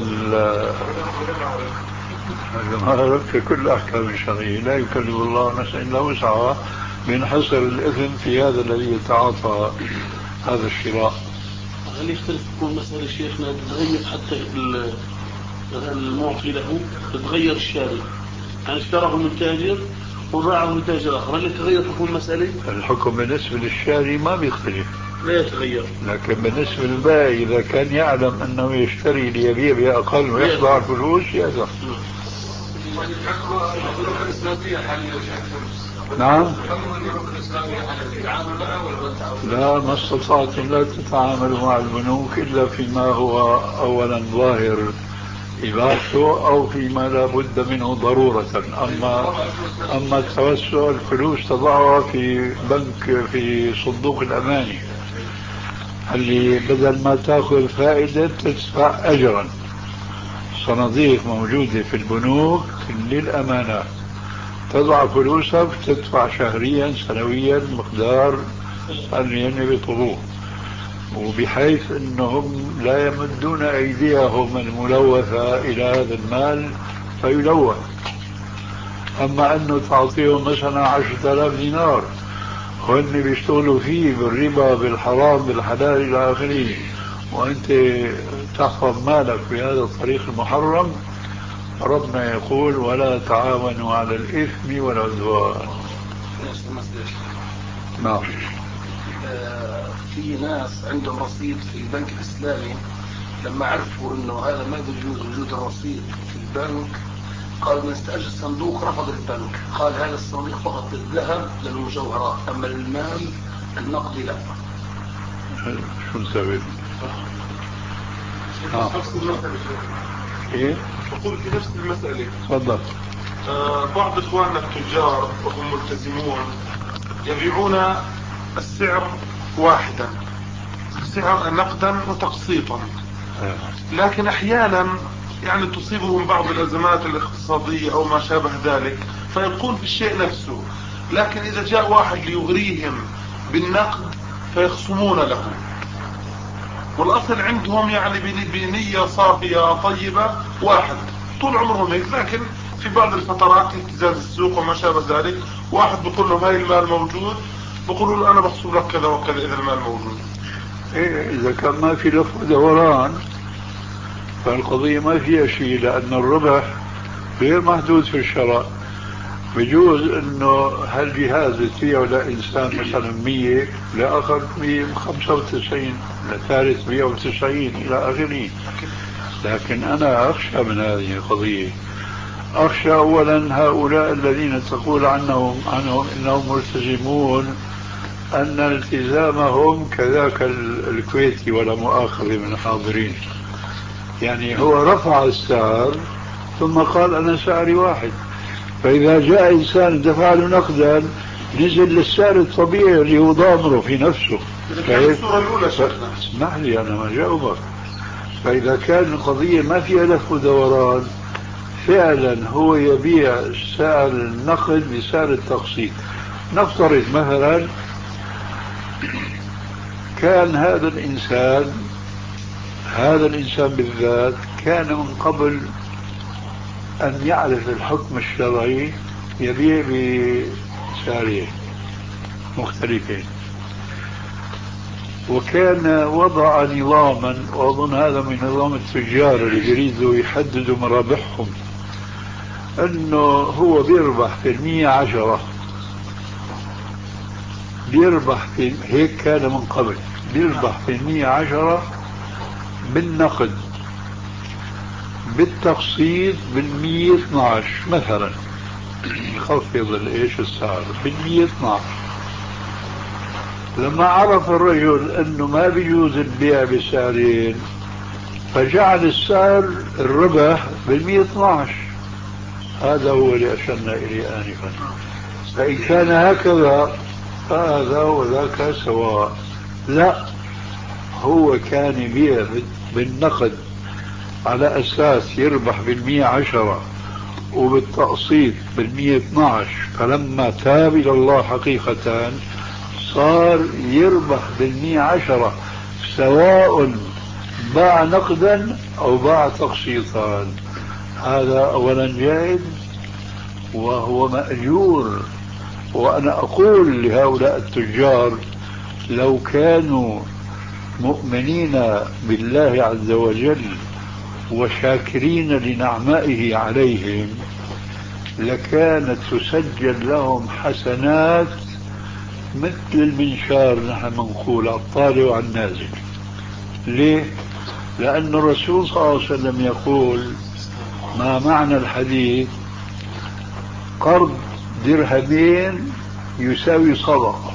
هذا في كل احكام الشرعيه، لا يكلف الله نفسا الا وسعها، بينحصر الاثم في هذا الذي يتعاطى هذا الشراء. هل يختلف تكون مسألة شيخنا تتغير حتى المعطي له تتغير الشاري، يعني اشتراه من تاجر وباعه من تاجر آخر، هل يتغير تكون مسألة؟ الحكم بالنسبة للشاري ما بيختلف، لا يتغير، لكن بالنسبة للبائع إذا كان يعلم أنه يشتري ليبيع بأقل ويحصل على الفلوس يأذن. نعم. لا، ما استطعتم لا تتعاملوا مع البنوك إلا فيما هو أولا ظاهر إباحته أو فيما لا بد منه ضرورة. أما أما التوسع الفلوس تضعها في بنك في صندوق الأماني اللي بدل ما تأخذ فائدة تدفع أجرا. صناديق موجودة في البنوك للأمانات، تضع فلوسك تدفع شهريا سنويا مقدار اللي بيطلبوه، وبحيث انهم لا يمدون ايديهم الملوثة الى هذا المال فيلوث. اما انه تعطيهم مثلا عشرة آلاف دينار وهن بيشتغلوا فيه بالربا بالحرام بالحلال الى اخره، وانت تحفظ مالك بهذا الطريق المحرم، ربنا يقول ولا تعاونوا على الإثم والعدوان. نعم. في ناس عندهم رصيد في البنك الإسلامي، لما عرفوا انه هذا ما يجوز وجود الرصيد في البنك قال نستأجر صندوق، رفض البنك، قال هذا الصندوق فقط للذهب للمجوهرات، اما المال النقدي لا. شو نسوي؟ آه. نفس المسألة. ايه؟ أقول في نفس المسألة. تفضل. آه بعض إخواننا التجار وهم ملتزمون يبيعون السعر واحدا، سعر نقدا وتقسيطا، لكن أحيانا يعني تصيبهم بعض الأزمات الاقتصادية أو ما شابه ذلك فيبقون في الشيء نفسه، لكن إذا جاء واحد ليغريهم بالنقد فيخصمون له، والأصل عندهم يعني بنية صافية طيبة واحد طول عمرهم هيك، لكن في بعض الفترات اهتزاز السوق وما شابه ذلك واحد بيقول له هاي المال موجود، بقولوا له أنا بحسب لك كذا وكذا إذا المال موجود. إيه إذا كان ما في لف ودوران فالقضية ما فيها شيء، لأن الربح غير محدود في الشراء. بجوز انه هالجهاز تبيعه لانسان مثلا مية، لاخر مية وخمسة وتسعين، لثالث مية وتسعين الى اخره. لكن انا اخشى من هذه القضية. اخشى اولا هؤلاء الذين تقول عنهم عنهم انهم ملتزمون ان التزامهم كذاك الكويتي ولا مؤاخذة من الحاضرين، يعني هو رفع السعر ثم قال انا سعري واحد، فإذا جاء إنسان دفع له نقدا نزل للسعر الطبيعي اللي هو ضامره في نفسه. الصورة الأولى اسمح لي أنا ما جاوبك. فإذا كان القضية ما فيها لف ودوران فعلا هو يبيع سعر النقد بسعر التقسيط. نفترض مثلا كان هذا الإنسان هذا الإنسان بالذات كان من قبل أن يعرف الحكم الشرعي يبيع بسعرين مختلفين، وكان وضع نظاما، وأظن هذا من نظام التجار اللي يريدوا يحددوا مرابحهم، أنه هو بيربح في المية عشرة، بيربح في هيك كان من قبل، بيربح في المية عشرة بالنقد، بالتقسيط بالمية اثناش مثلا، يخفض الايش السعر بالمية اثناش. لما عرف الرجل انه ما بيجوز البيع بسعرين فجعل السعر الربح بالمية اثناش. هذا هو اللي اشرنا اليه انفا. فان كان هكذا فهذا وذاك سواء. لا، هو كان يبيع بالنقد على أساس يربح بالمية عشرة وبالتقسيط بالمية اثناش، فلما تاب إلى الله حقيقة صار يربح بالمية عشرة سواء باع نقدا أو باع تقسيطا. هذا أولا جائز وهو مأجور. وأنا أقول لهؤلاء التجار لو كانوا مؤمنين بالله عز وجل وشاكرين لنعمائه عليهم لكانت تسجل لهم حسنات مثل المنشار، نحن منقول على الطالع وعلى النازل. ليه؟ لأن الرسول صلى الله عليه وسلم يقول ما معنى الحديث قرض درهمين يساوي صدقة،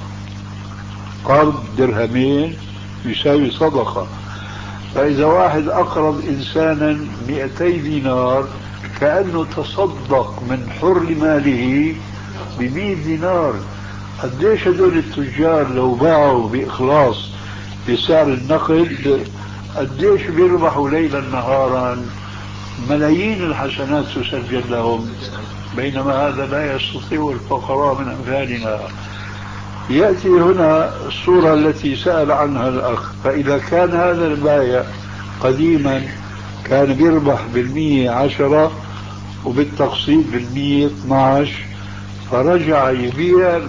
قرض درهمين يساوي صدقة. فإذا واحد أقرض إنسانا مئتي دينار كأنه تصدق من حر ماله بمئة دينار. قديش هدول التجار لو باعوا بإخلاص بسعر النقد قديش بيربحوا ليلا نهارا، ملايين الحسنات تسجل لهم، بينما هذا لا يستطيع الفقراء من أمثالنا. يأتي هنا الصورة التي سأل عنها الأخ. فإذا كان هذا البائع قديما كان بيربح بالمية عشرة وبالتقسيط بالمية اثناش، فرجع يبيع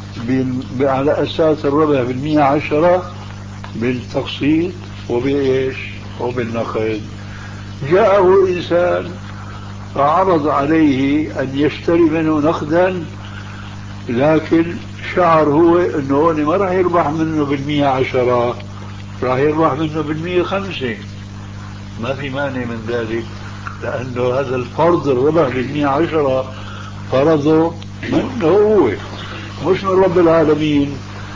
على أساس الربح بالمية عشرة بالتقسيط وبإيش وبالنقد. جاءه إنسان فعرض عليه أن يشتري منه نقدا، لكن شعر هو أنه هون ما راح يربح منه بالمية عشرة، راح يربح منه بالمية خمسة. ما في مانع من ذلك، لأنه هذا الفرض الربح بالمية عشرة فرضه منه هو مش من رب العالمين.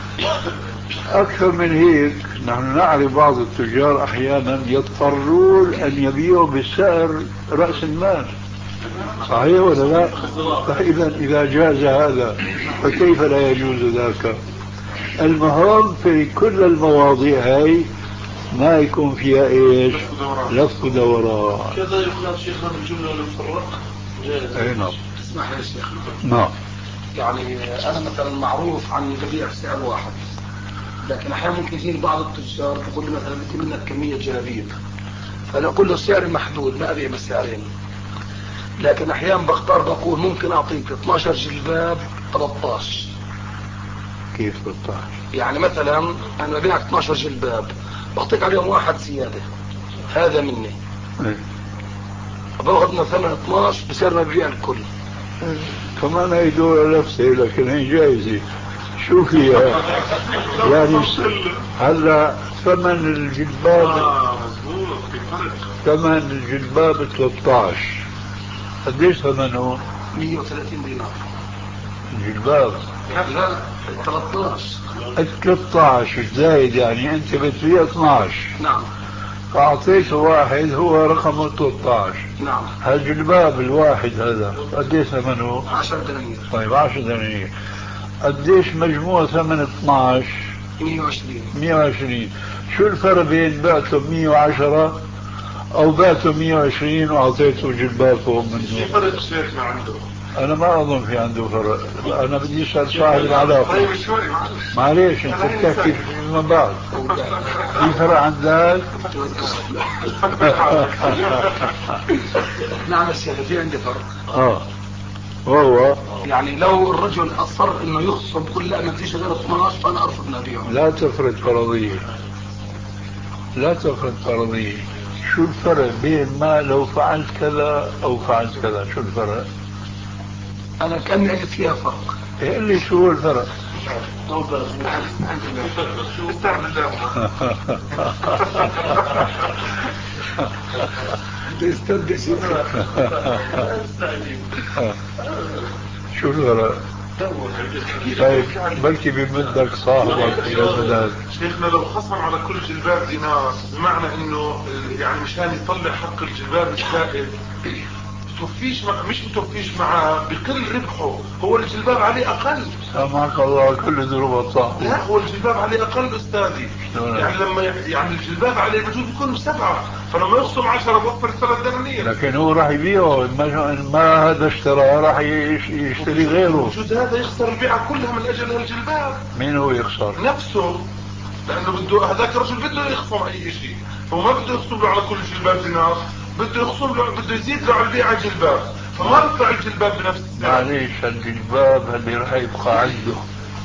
أكثر من هيك نحن نعرف بعض التجار أحيانا يضطرون أن يبيعوا بالسعر رأس المال، صحيح ولا لا؟ فإذا إذا جاز هذا فكيف لا يجوز ذاك؟ المهم في كل المواضيع هاي ما يكون فيها ايش؟ لف ودوران. كذا يقال شيخنا بالجملة والمفرق. اي نعم. اسمح لي يا شيخ. نعم. يعني انا مثلا معروف عن ببيع بسعر واحد، لكن احيانا ممكن يجيني بعض التجار يقول لي مثلا بدي منك كمية جلابيب، فانا اقول له سعر محدود ما ابيع بالسعرين، لكن احيانا بختار بقول ممكن اعطيك اثني عشر جلباب ثلاثة عشر. كيف ثلاثة عشر؟ يعني مثلا انا ببيعك اثني عشر جلباب بعطيك عليهم واحد زيادة، هذا مني. ايه. باخذ مثلا اثني عشر بسعر ما ببيع الكل. كمان هي دولة نفسه، لكن هي جائزة. شو فيها؟ يعني هلا ثمن الجلباب ثمن الجلباب ثلاثة عشر، قديش ثمنه؟ مية وثلاثين دينار. الجلباب؟ لا ثلاثة عشر. ثلاثة عشر زايد، يعني انت بتبيع اثني عشر. نعم. فاعطيته واحد هو رقمه ثلاثة عشر. نعم. هالجلباب الواحد هذا قديش ثمنه؟ عشرة دنانير. طيب عشرة دنانير. قديش مجموع ثمن اثني عشر؟ مية وعشرين. مية وعشرين. شو الفرق بين بعته مية وعشرة او بعته مية وعشرين واعطيته جلباب فوق منه؟ في فرق شيخنا عنده؟ انا ما اظن في عنده فرق، انا بدي اسال صاحب العلاقه. طيب شوي معليش انت بتحكي فيما بعد. في فرق عندك؟ نعم يا سيدي في عندي فرق. اه وهو يعني لو الرجل اصر انه يخصم كل لا ما فيش غير اثني عشر فانا ارفض ان ابيعه. لا تفرض فرضيه، لا تفرض فرضيه. شو الفرق بين ما لو فعلت كذا او فعلت كذا؟ شو الفرق؟ انا كاني قلت فيها فرق. قل لي شو هو الفرق؟ تستدس شو الفرق؟ طيب بلكي بمدك صاحبك الى المداد. شيخنا لو خصم على كل جلباب دينار، بمعنى انه يعني مشان يطلع حق الجلباب الزائد بتوفيش مع مش بتوفيش معاه بقل ربحه، هو الجلباب عليه اقل. سامحك الله كل ذنوب الطاعة. لا هو الجلباب عليه اقل استاذي. يعني لما يعني الجلباب عليه بجوز يكون بسبعة، فلما يخصم عشرة بوفر ثلاث دنانير. لكن هو راح يبيعه، ما, ما هذا اشترى راح يشتري غيره. بجوز هذا يخسر البيعة كلها من اجل هالجلباب. مين هو يخسر؟ نفسه، لانه بده هذاك الرجل بده يخصم اي شيء، فهو ما بده يخصم له على كل جلباب دينار، بده يخصم له بده يزيد له على البيعة جلباب، فما بيطلع الجلباب بنفس السعر. معليش الجلباب اللي راح يبقى عنده،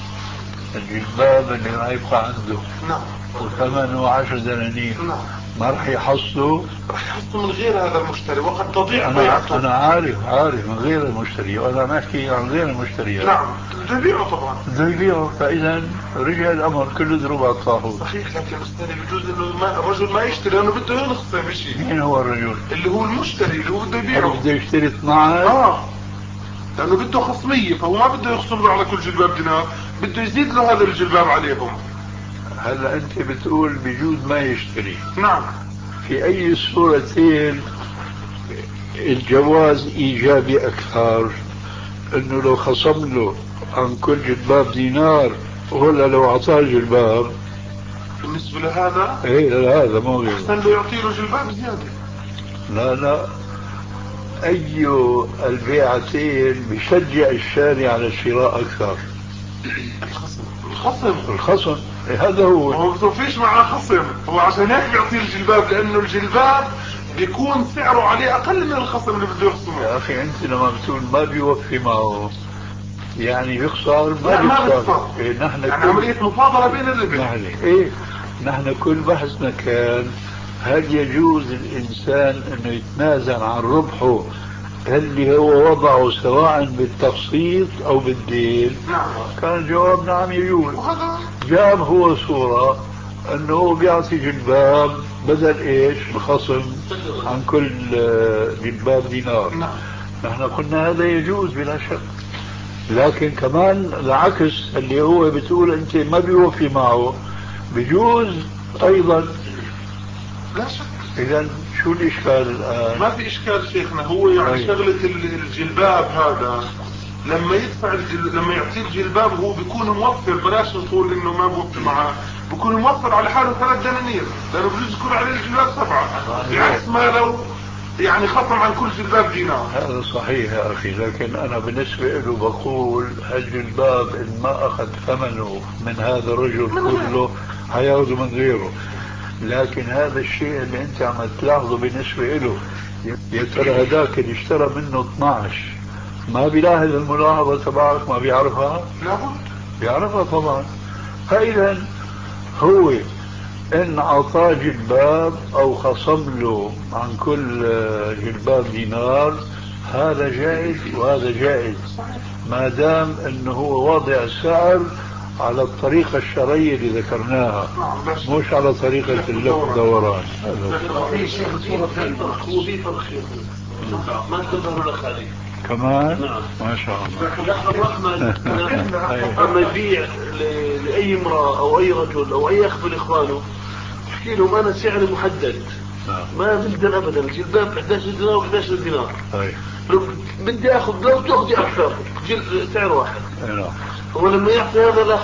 الجلباب اللي راح يبقى عنده نعم وثمنه عشر دنانير، نعم ما راح يحصله؟ راح يحصله من غير هذا المشتري وقد تضيع أنا, بيعته. أنا عارف عارف من غير المشتري، وأنا نحكي عن غير المشتري. نعم بده يبيعه طبعا. بده يبيعه، فإذا رجع الأمر كله ضرب على الطاحون. صحيح، لكن المشتري بجوز انه ما الرجل ما يشتري لانه بده ينخصم شيء. مين هو الرجل؟ اللي هو المشتري اللي هو بده يبيعه. بده يشتري اثني عشر. اه لانه بده خصميه، فهو ما بده يخصم له على كل جلباب دينار، بده يزيد له هذا الجلباب عليهم. هلا انت بتقول بجوز ما يشتري. نعم. في اي صورتين الجواز ايجابي اكثر؟ انه لو خصم له عن كل جلباب دينار ولا لو اعطاه الجلباب؟ بالنسبة لهذا ايه لهذا مو غير. احسن له يعطي له جلباب زيادة. لا لا، اي البيعتين بشجع الشاري على الشراء اكثر؟ الخصم الخصم الخصم هذا هو. هو بده فيش معاه خصم، هو عشان هيك بيعطيه الجلباب، لانه الجلباب بيكون سعره عليه اقل من الخصم اللي بده يخصمه. يا اخي انت لما بتقول ما بيوفي معه يعني بيخسر؟ ما ما بيخسر. إيه نحن يعني كل... عملية مفاضلة بين الربح. نحن ايه نحن كل بحثنا كان هل يجوز الانسان انه يتنازل عن ربحه اللي هو وضعه سواء بالتقسيط أو بالدين؟ كان الجواب نعم يجوز. جاب هو صورة أنه هو بيعطي جلباب بدل إيش بخصم عن كل جلباب دينار. نحن قلنا هذا يجوز بلا شك، لكن كمان العكس اللي هو بتقول أنت ما بيوفي معه بيجوز أيضا. لا شك. إذا شو الإشكال الآن؟ ما في إشكال شيخنا. هو يعني أي. شغلة الجلباب هذا لما يدفع الجل... لما يعطيه الجلباب هو بيكون موفر، بلاش نقول إنه ما بوفي معاه، بيكون موفر على حاله ثلاث دنانير، لأنه بجوز يكون عليه الجلباب سبعة، بعكس ما لو يعني خصم عن كل جلباب دينار. هذا صحيح يا أخي، لكن أنا بالنسبة له بقول هالجلباب إن ما أخذ ثمنه من هذا الرجل كله هياخذه من غيره. لكن هذا الشيء اللي أنت عم تلاحظه بالنسبة له، يا ترى هذاك اللي اشترى منه اثنعش ما بيلاحظ الملاحظة تبعك؟ ما بيعرفها؟ لابد بيعرفها طبعا. فإذا هو إن أعطاه جلباب أو خصم له عن كل جلباب دينار هذا جائز وهذا جائز، ما دام إنه هو واضع السعر على الطريقة الشرعية اللي ذكرناها، مش على طريقة الدوران. في شيء صورة هو في فرق ما تظهر لك عليه كمان. نعم. ما شاء الله. نحن الرحمن لما يبيع لأي امرأة أو أي رجل أو أي أخ من إخوانه يحكي لهم أنا سعر محدد ما بدنا أبدا، الجلباب إحدى عشر دينار و إحدى عشر دينار، لو بدي أخذ لو تأخذي أكثر سعر واحد. هو لما يعطي هذا الأخ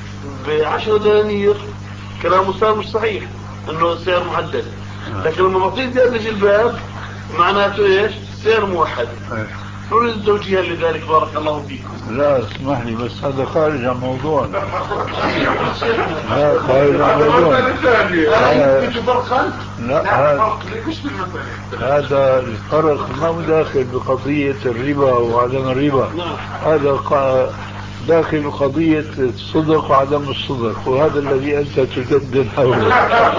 بعشر دنانير كلامه صار مش صحيح إنه سعر محدد، لكن لما معطيتي هذا الجلباب معناته إيش؟ سعر موحد. نريد التوجيه لذلك بارك الله فيكم. لا اسمح لي بس هذا خارج عن موضوعنا. لا خارج عن موضوعنا. لا هذا الفرق ما مداخل بقضية الربا وعدم الربا، هذا داخل بقضية الصدق وعدم الصدق، وهذا الذي أنت تجدد حوله.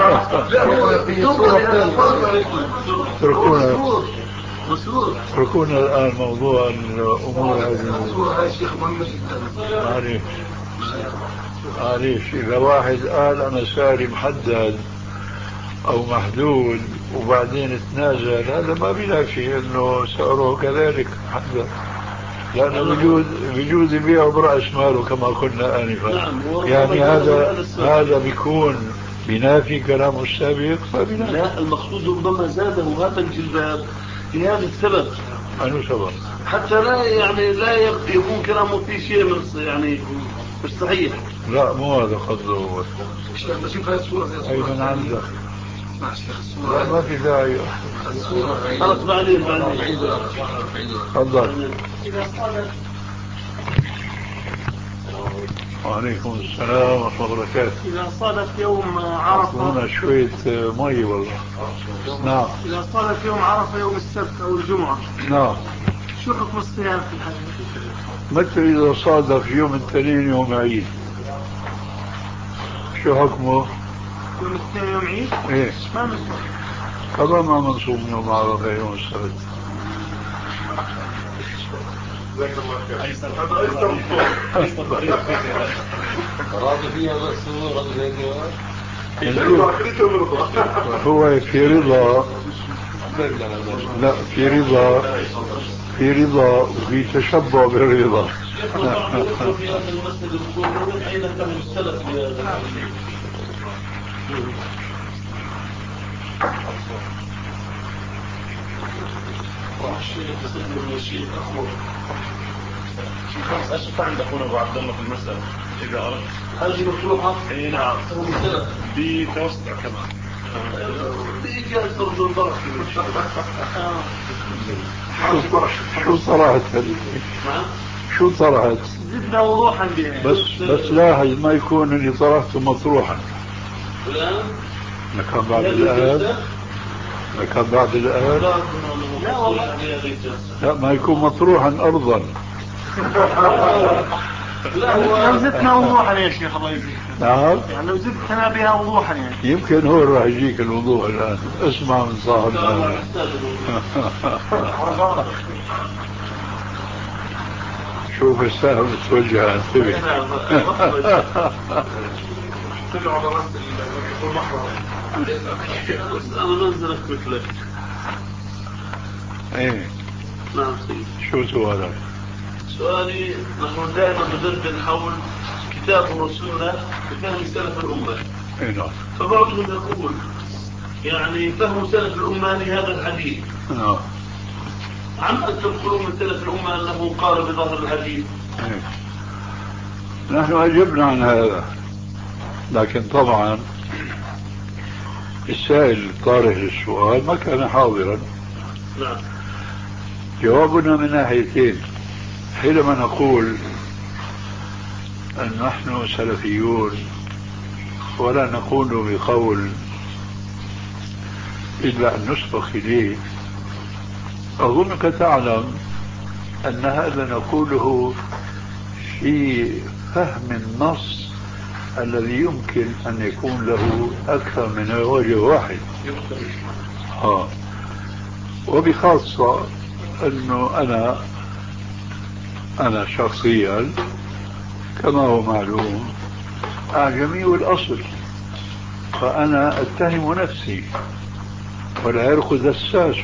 تركونا تركونا الآن موضوع الأمور هذه. معليش معليش إذا واحد قال أنا سعري محدد أو محدود وبعدين تنازل، هذا ما بينافي إنه سعره كذلك محدد، لأنه بجوز بجوز يبيعه برأس ماله كما قلنا آنفا. يعني هذا هذا بيكون بينافي كلامه السابق. لا المقصود ربما زاده هذا الجلباب لهذا السبب. أنه سبب حتى لا يعني لا يكون كلامه في شيء من يعني مش صحيح. لا مو هذا قصده هو. أيضا عندك لا ما في داعي. خلص بعدين بعدين تفضل. وعليكم السلام ورحمة الله وبركاته. إذا صادف يوم عرفة هنا شوية مي والله. نعم. إذا صادف يوم عرفة يوم السبت أو الجمعة نعم شو حكم الصيام في الحج؟ مثل إذا صادف يوم الاثنين يوم عيد شو حكمه؟ يوم الاثنين يوم عيد؟ إيه ما منصوب كمان ما منصوب يوم عرفة يوم السبت. راضي فيها بس هو راضي هو في رضا. لا في رضا في رضا وفي تشبع بالرضا. ايش عند اخونا ابو عبد الله في المساله اذا اردت هذه مفتوحه؟ اي نعم بتوسع كمان بإيجاز رجل بركة. شو صراحة شو طرحت؟ زدنا وضوحا بها. بس بس لاحظ ما يكون اللي طرحته مطروحا. الآن لكان بعد الآن لكان بعد الآن لا والله لا ما يكون مطروحا أرضا. لو زدنا وضوحا يا شيخ الله يجزيك. نعم يعني لو زدتنا بها وضوحا يعني يمكن هو راح يجيك الوضوح الآن. اسمع من صاحبنا. شوف السهم توجه انتبه. طلعوا على راس المحور. انا منزلك مثلك. ايه نعم سيدي. شو سؤالك؟ سؤالي نحن دائما ندندن حول كتاب وسنة بفهم سلف الأمة. ايه نعم. فبعضهم يقول يعني فهم سلف الأمة لهذا الحديث. نعم. عم أن تذكرون من سلف الأمة أنه قال بظهر الحديث. ايه. نحن أجبنا عن هذا، لكن طبعا السائل الطارح للسؤال ما كان حاضرا. نعم. جوابنا من ناحيتين. حينما نقول أن نحن سلفيون ولا نقول بقول إلا أن نسبق إليه، أظنك تعلم أن هذا نقوله في فهم النص الذي يمكن أن يكون له أكثر من وجه واحد. آه. وبخاصة أنه أنا أنا شخصيا كما هو معلوم أعجمي الأصل، فأنا أتهم نفسي ولا يرخذ دساس،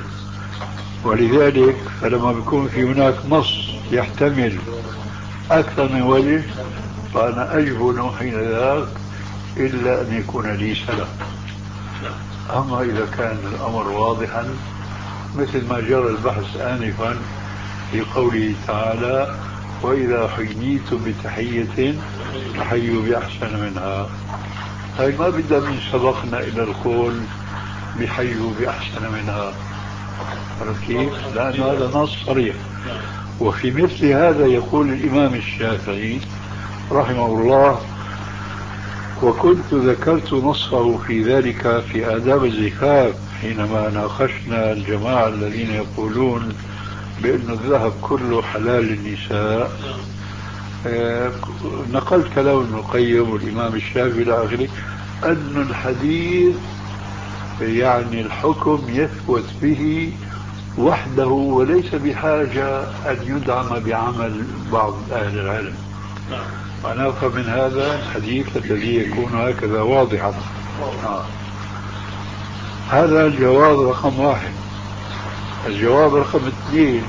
ولذلك فلما بيكون في هناك نص يحتمل أكثر من وجه فأنا أجبن حين ذاك إلا أن يكون لي سلف. أما إذا كان الأمر واضحا مثل ما جرى البحث آنفا في قوله تعالى وإذا حييتم بتحية فحيوا بأحسن منها، هاي ما بدها من سبقنا إلى القول بحيوا بأحسن منها، كيف؟ لأن هذا نص صريح. وفي مثل هذا يقول الإمام الشافعي رحمه الله، وكنت ذكرت نصه في ذلك في آداب الزفاف حينما ناقشنا الجماعة الذين يقولون بأن الذهب كله حلال للنساء. آه نقلت كلام ابن القيم والإمام الشافعي إلى آخره أن الحديث يعني الحكم يثبت به وحده وليس بحاجة أن يدعم بعمل بعض أهل العلم. أنا أفهم من هذا الحديث الذي يكون هكذا واضحا. آه. هذا الجواب رقم واحد. الجواب رقم اثنين،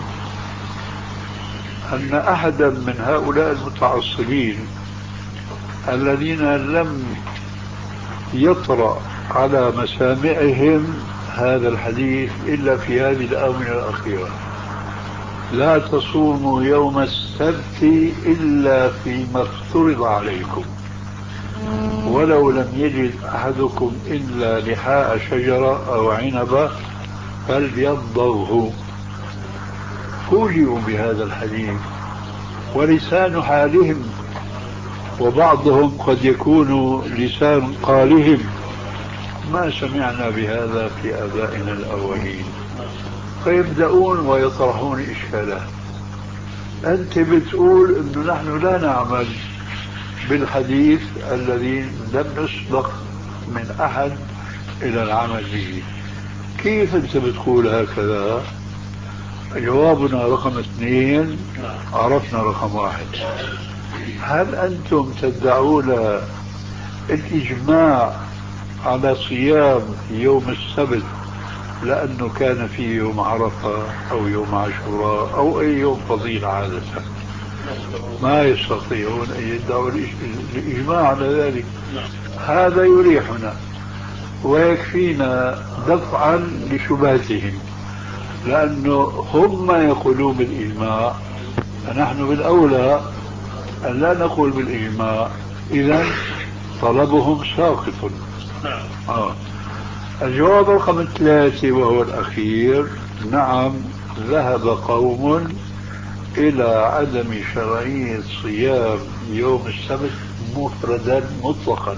أن أحدا من هؤلاء المتعصبين الذين لم يطرأ على مسامعهم هذا الحديث إلا في هذه الآونة الأخيرة، لا تصوموا يوم السبت إلا فيما افترض عليكم ولو لم يجد أحدكم إلا لحاء شجرة أو عنبة فليضعه. فوجئوا بهذا الحديث ولسان حالهم، وبعضهم قد يكون لسان قالهم ما سمعنا بهذا في آبائنا الأولين، فيبدأون ويطرحون إشكالات. أنت بتقول أنه نحن لا نعمل بالحديث الذي لم نسبق من أحد إلى العمل به، كيف أنت بتقول هكذا؟ جوابنا رقم اثنين، عرفنا رقم واحد. هل أنتم تدعون الإجماع على صيام يوم السبت لأنه كان فيه يوم عرفة أو يوم عاشوراء أو أي يوم فضيل عادة؟ ما يستطيعون أن يدعوا الإجماع على ذلك. هذا يريحنا ويكفينا دفعا لشبهتهم، لأنه هم يقولون بالإجماع فنحن بالأولى أن لا نقول بالإجماع، إذن طلبهم ساقط. آه. الجواب رقم ثلاثة وهو الأخير، نعم ذهب قوم إلى عدم شرعية صيام يوم السبت مفردا مطلقا،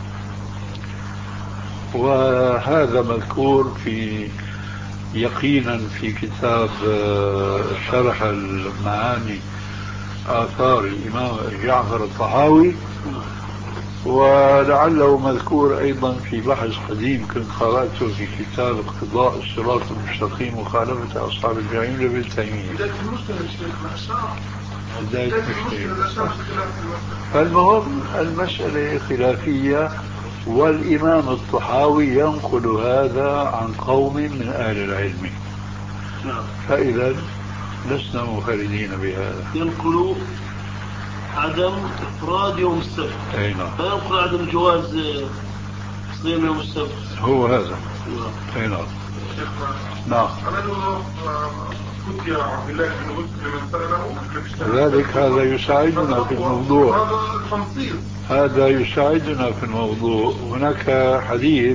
وهذا مذكور في يقينا في كتاب شرح المعاني آثار الإمام جعفر الطحاوي، ولعله مذكور أيضا في بحث قديم كنت قرأته في كتاب اقتضاء الصراط المستقيم مخالفة أصحاب الجحيم لابن تيمية. بداية المشكلة. فالمهم المسألة خلافية، والإمام الطحاوي ينقل هذا عن قوم من أهل العلم، فإذا لسنا منفردين بهذا. ينقل عدم إفراد يوم السبت، أي نعم، فينقل عدم جواز صيام يوم السبت، هو هذا. أي نعم. نعم. لذلك هذا يساعدنا في الموضوع، هذا يساعدنا في الموضوع. هناك حديث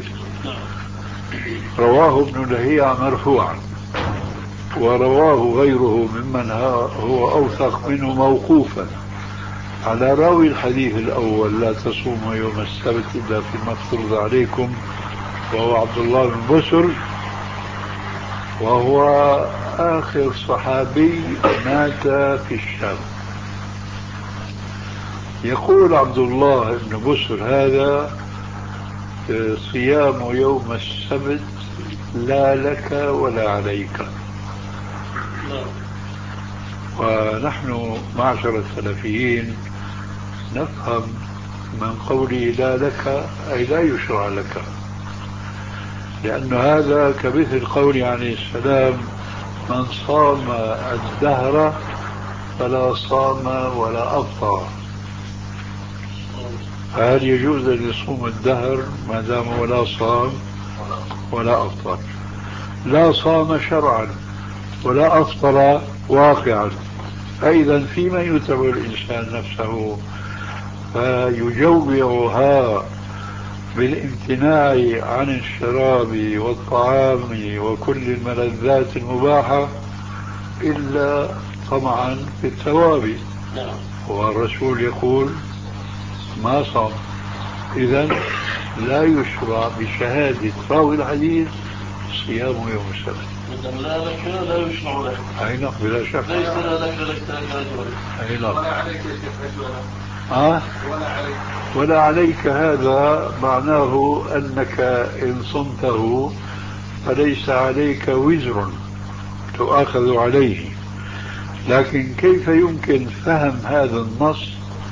رواه ابن لهيعة مرفوعا، ورواه غيره ممن هو أوثق منه موقوفا على راوي الحديث الأول: لا تصوموا يوم السبت إلا فيما افترض عليكم، وهو عبد الله بن بسر، وهو آخر صحابي مات في الشام. يقول عبد الله بن بسر هذا: صيام يوم السبت لا لك ولا عليك. ونحن معشر السلفيين نفهم من قوله لا لك أي لا يشرع لك، لأن هذا كمثل قول عليه السلام: من صام الدهر فلا صام ولا أفطر. فهل يجوز أن يصوم الدهر ما دام ولا صام ولا أفطر؟ لا صام شرعا ولا أفطر واقعا. فإذا فيما يتبع الإنسان نفسه فيجوعها بالامتناع عن الشراب والطعام وكل الملذات المباحة إلا طمعا في الثواب. والرسول يقول: ما صام. إذن لا يشرع بشهادة راوي الحديث صيام يوم السبت. لا لك لا يشرع لك. أي نعم، بلا شك. ليس لك لك أي نعم. ولا عليك يا شيخ آه؟ ولا عليك. ولا عليك هذا معناه أنك إن صمته فليس عليك وزر تؤاخذ عليه. لكن كيف يمكن فهم هذا النص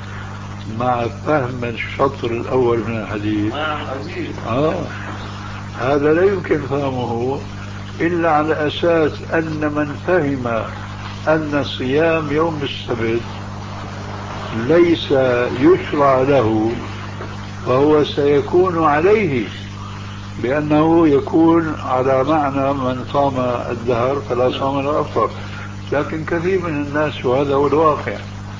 مع فهم الشطر الأول من الحديث؟ آه. هذا لا يمكن فهمه إلا على أساس أن من فهم أن صيام يوم السبت ليس يشرع له فهو سيكون عليه، بأنه يكون على معنى من صام الدهر فلا صام ولا أفطر. لكن كثير من الناس، وهذا هو الواقع،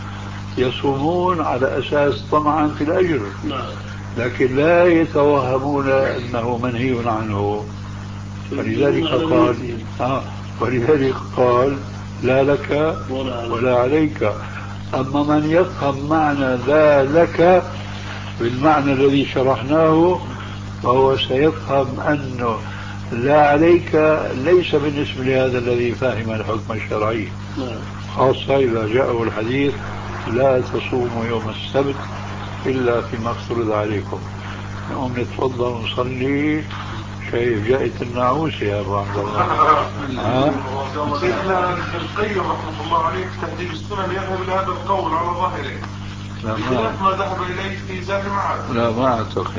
يصومون على أساس طمعا في الأجر، لكن لا يتوهمون أنه منهي عنه. ولذلك قال آه ولذلك قال: لا لك ولا عليك. أما من يفهم معنى لا لك بالمعنى الذي شرحناه فهو سيفهم أنه لا عليك ليس بالنسبة لهذا الذي فهم الحكم الشرعي، خاصة إذا جاءه الحديث: لا تصوموا يوم السبت إلا فيما افترض عليكم. نقوم نتفضل ونصلي. شايف جاءت النعوس يا أبو عبد الله. ها؟ شيخنا ابن القيم رحمه الله عليه في تهذيب السنن يذهب إلى هذا القول على ظاهره، بخلاف ما ذهب إليه في زاد المعاد. لا ما أعتقد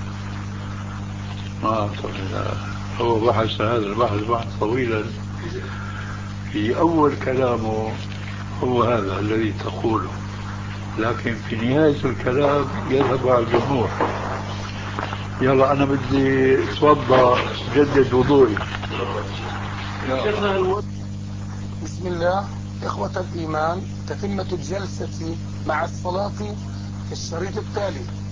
ما أعتقد لا. هو بحث هذا البحث بحث طويلا. في أول كلامه هو هذا الذي تقوله، لكن في نهاية الكلام يذهب على الجمهور. يلا أنا بدي أتوضأ جدد وضوئي. بسم الله. إخوة الإيمان، تتمة الجلسة مع الصلاة في الشريط التالي.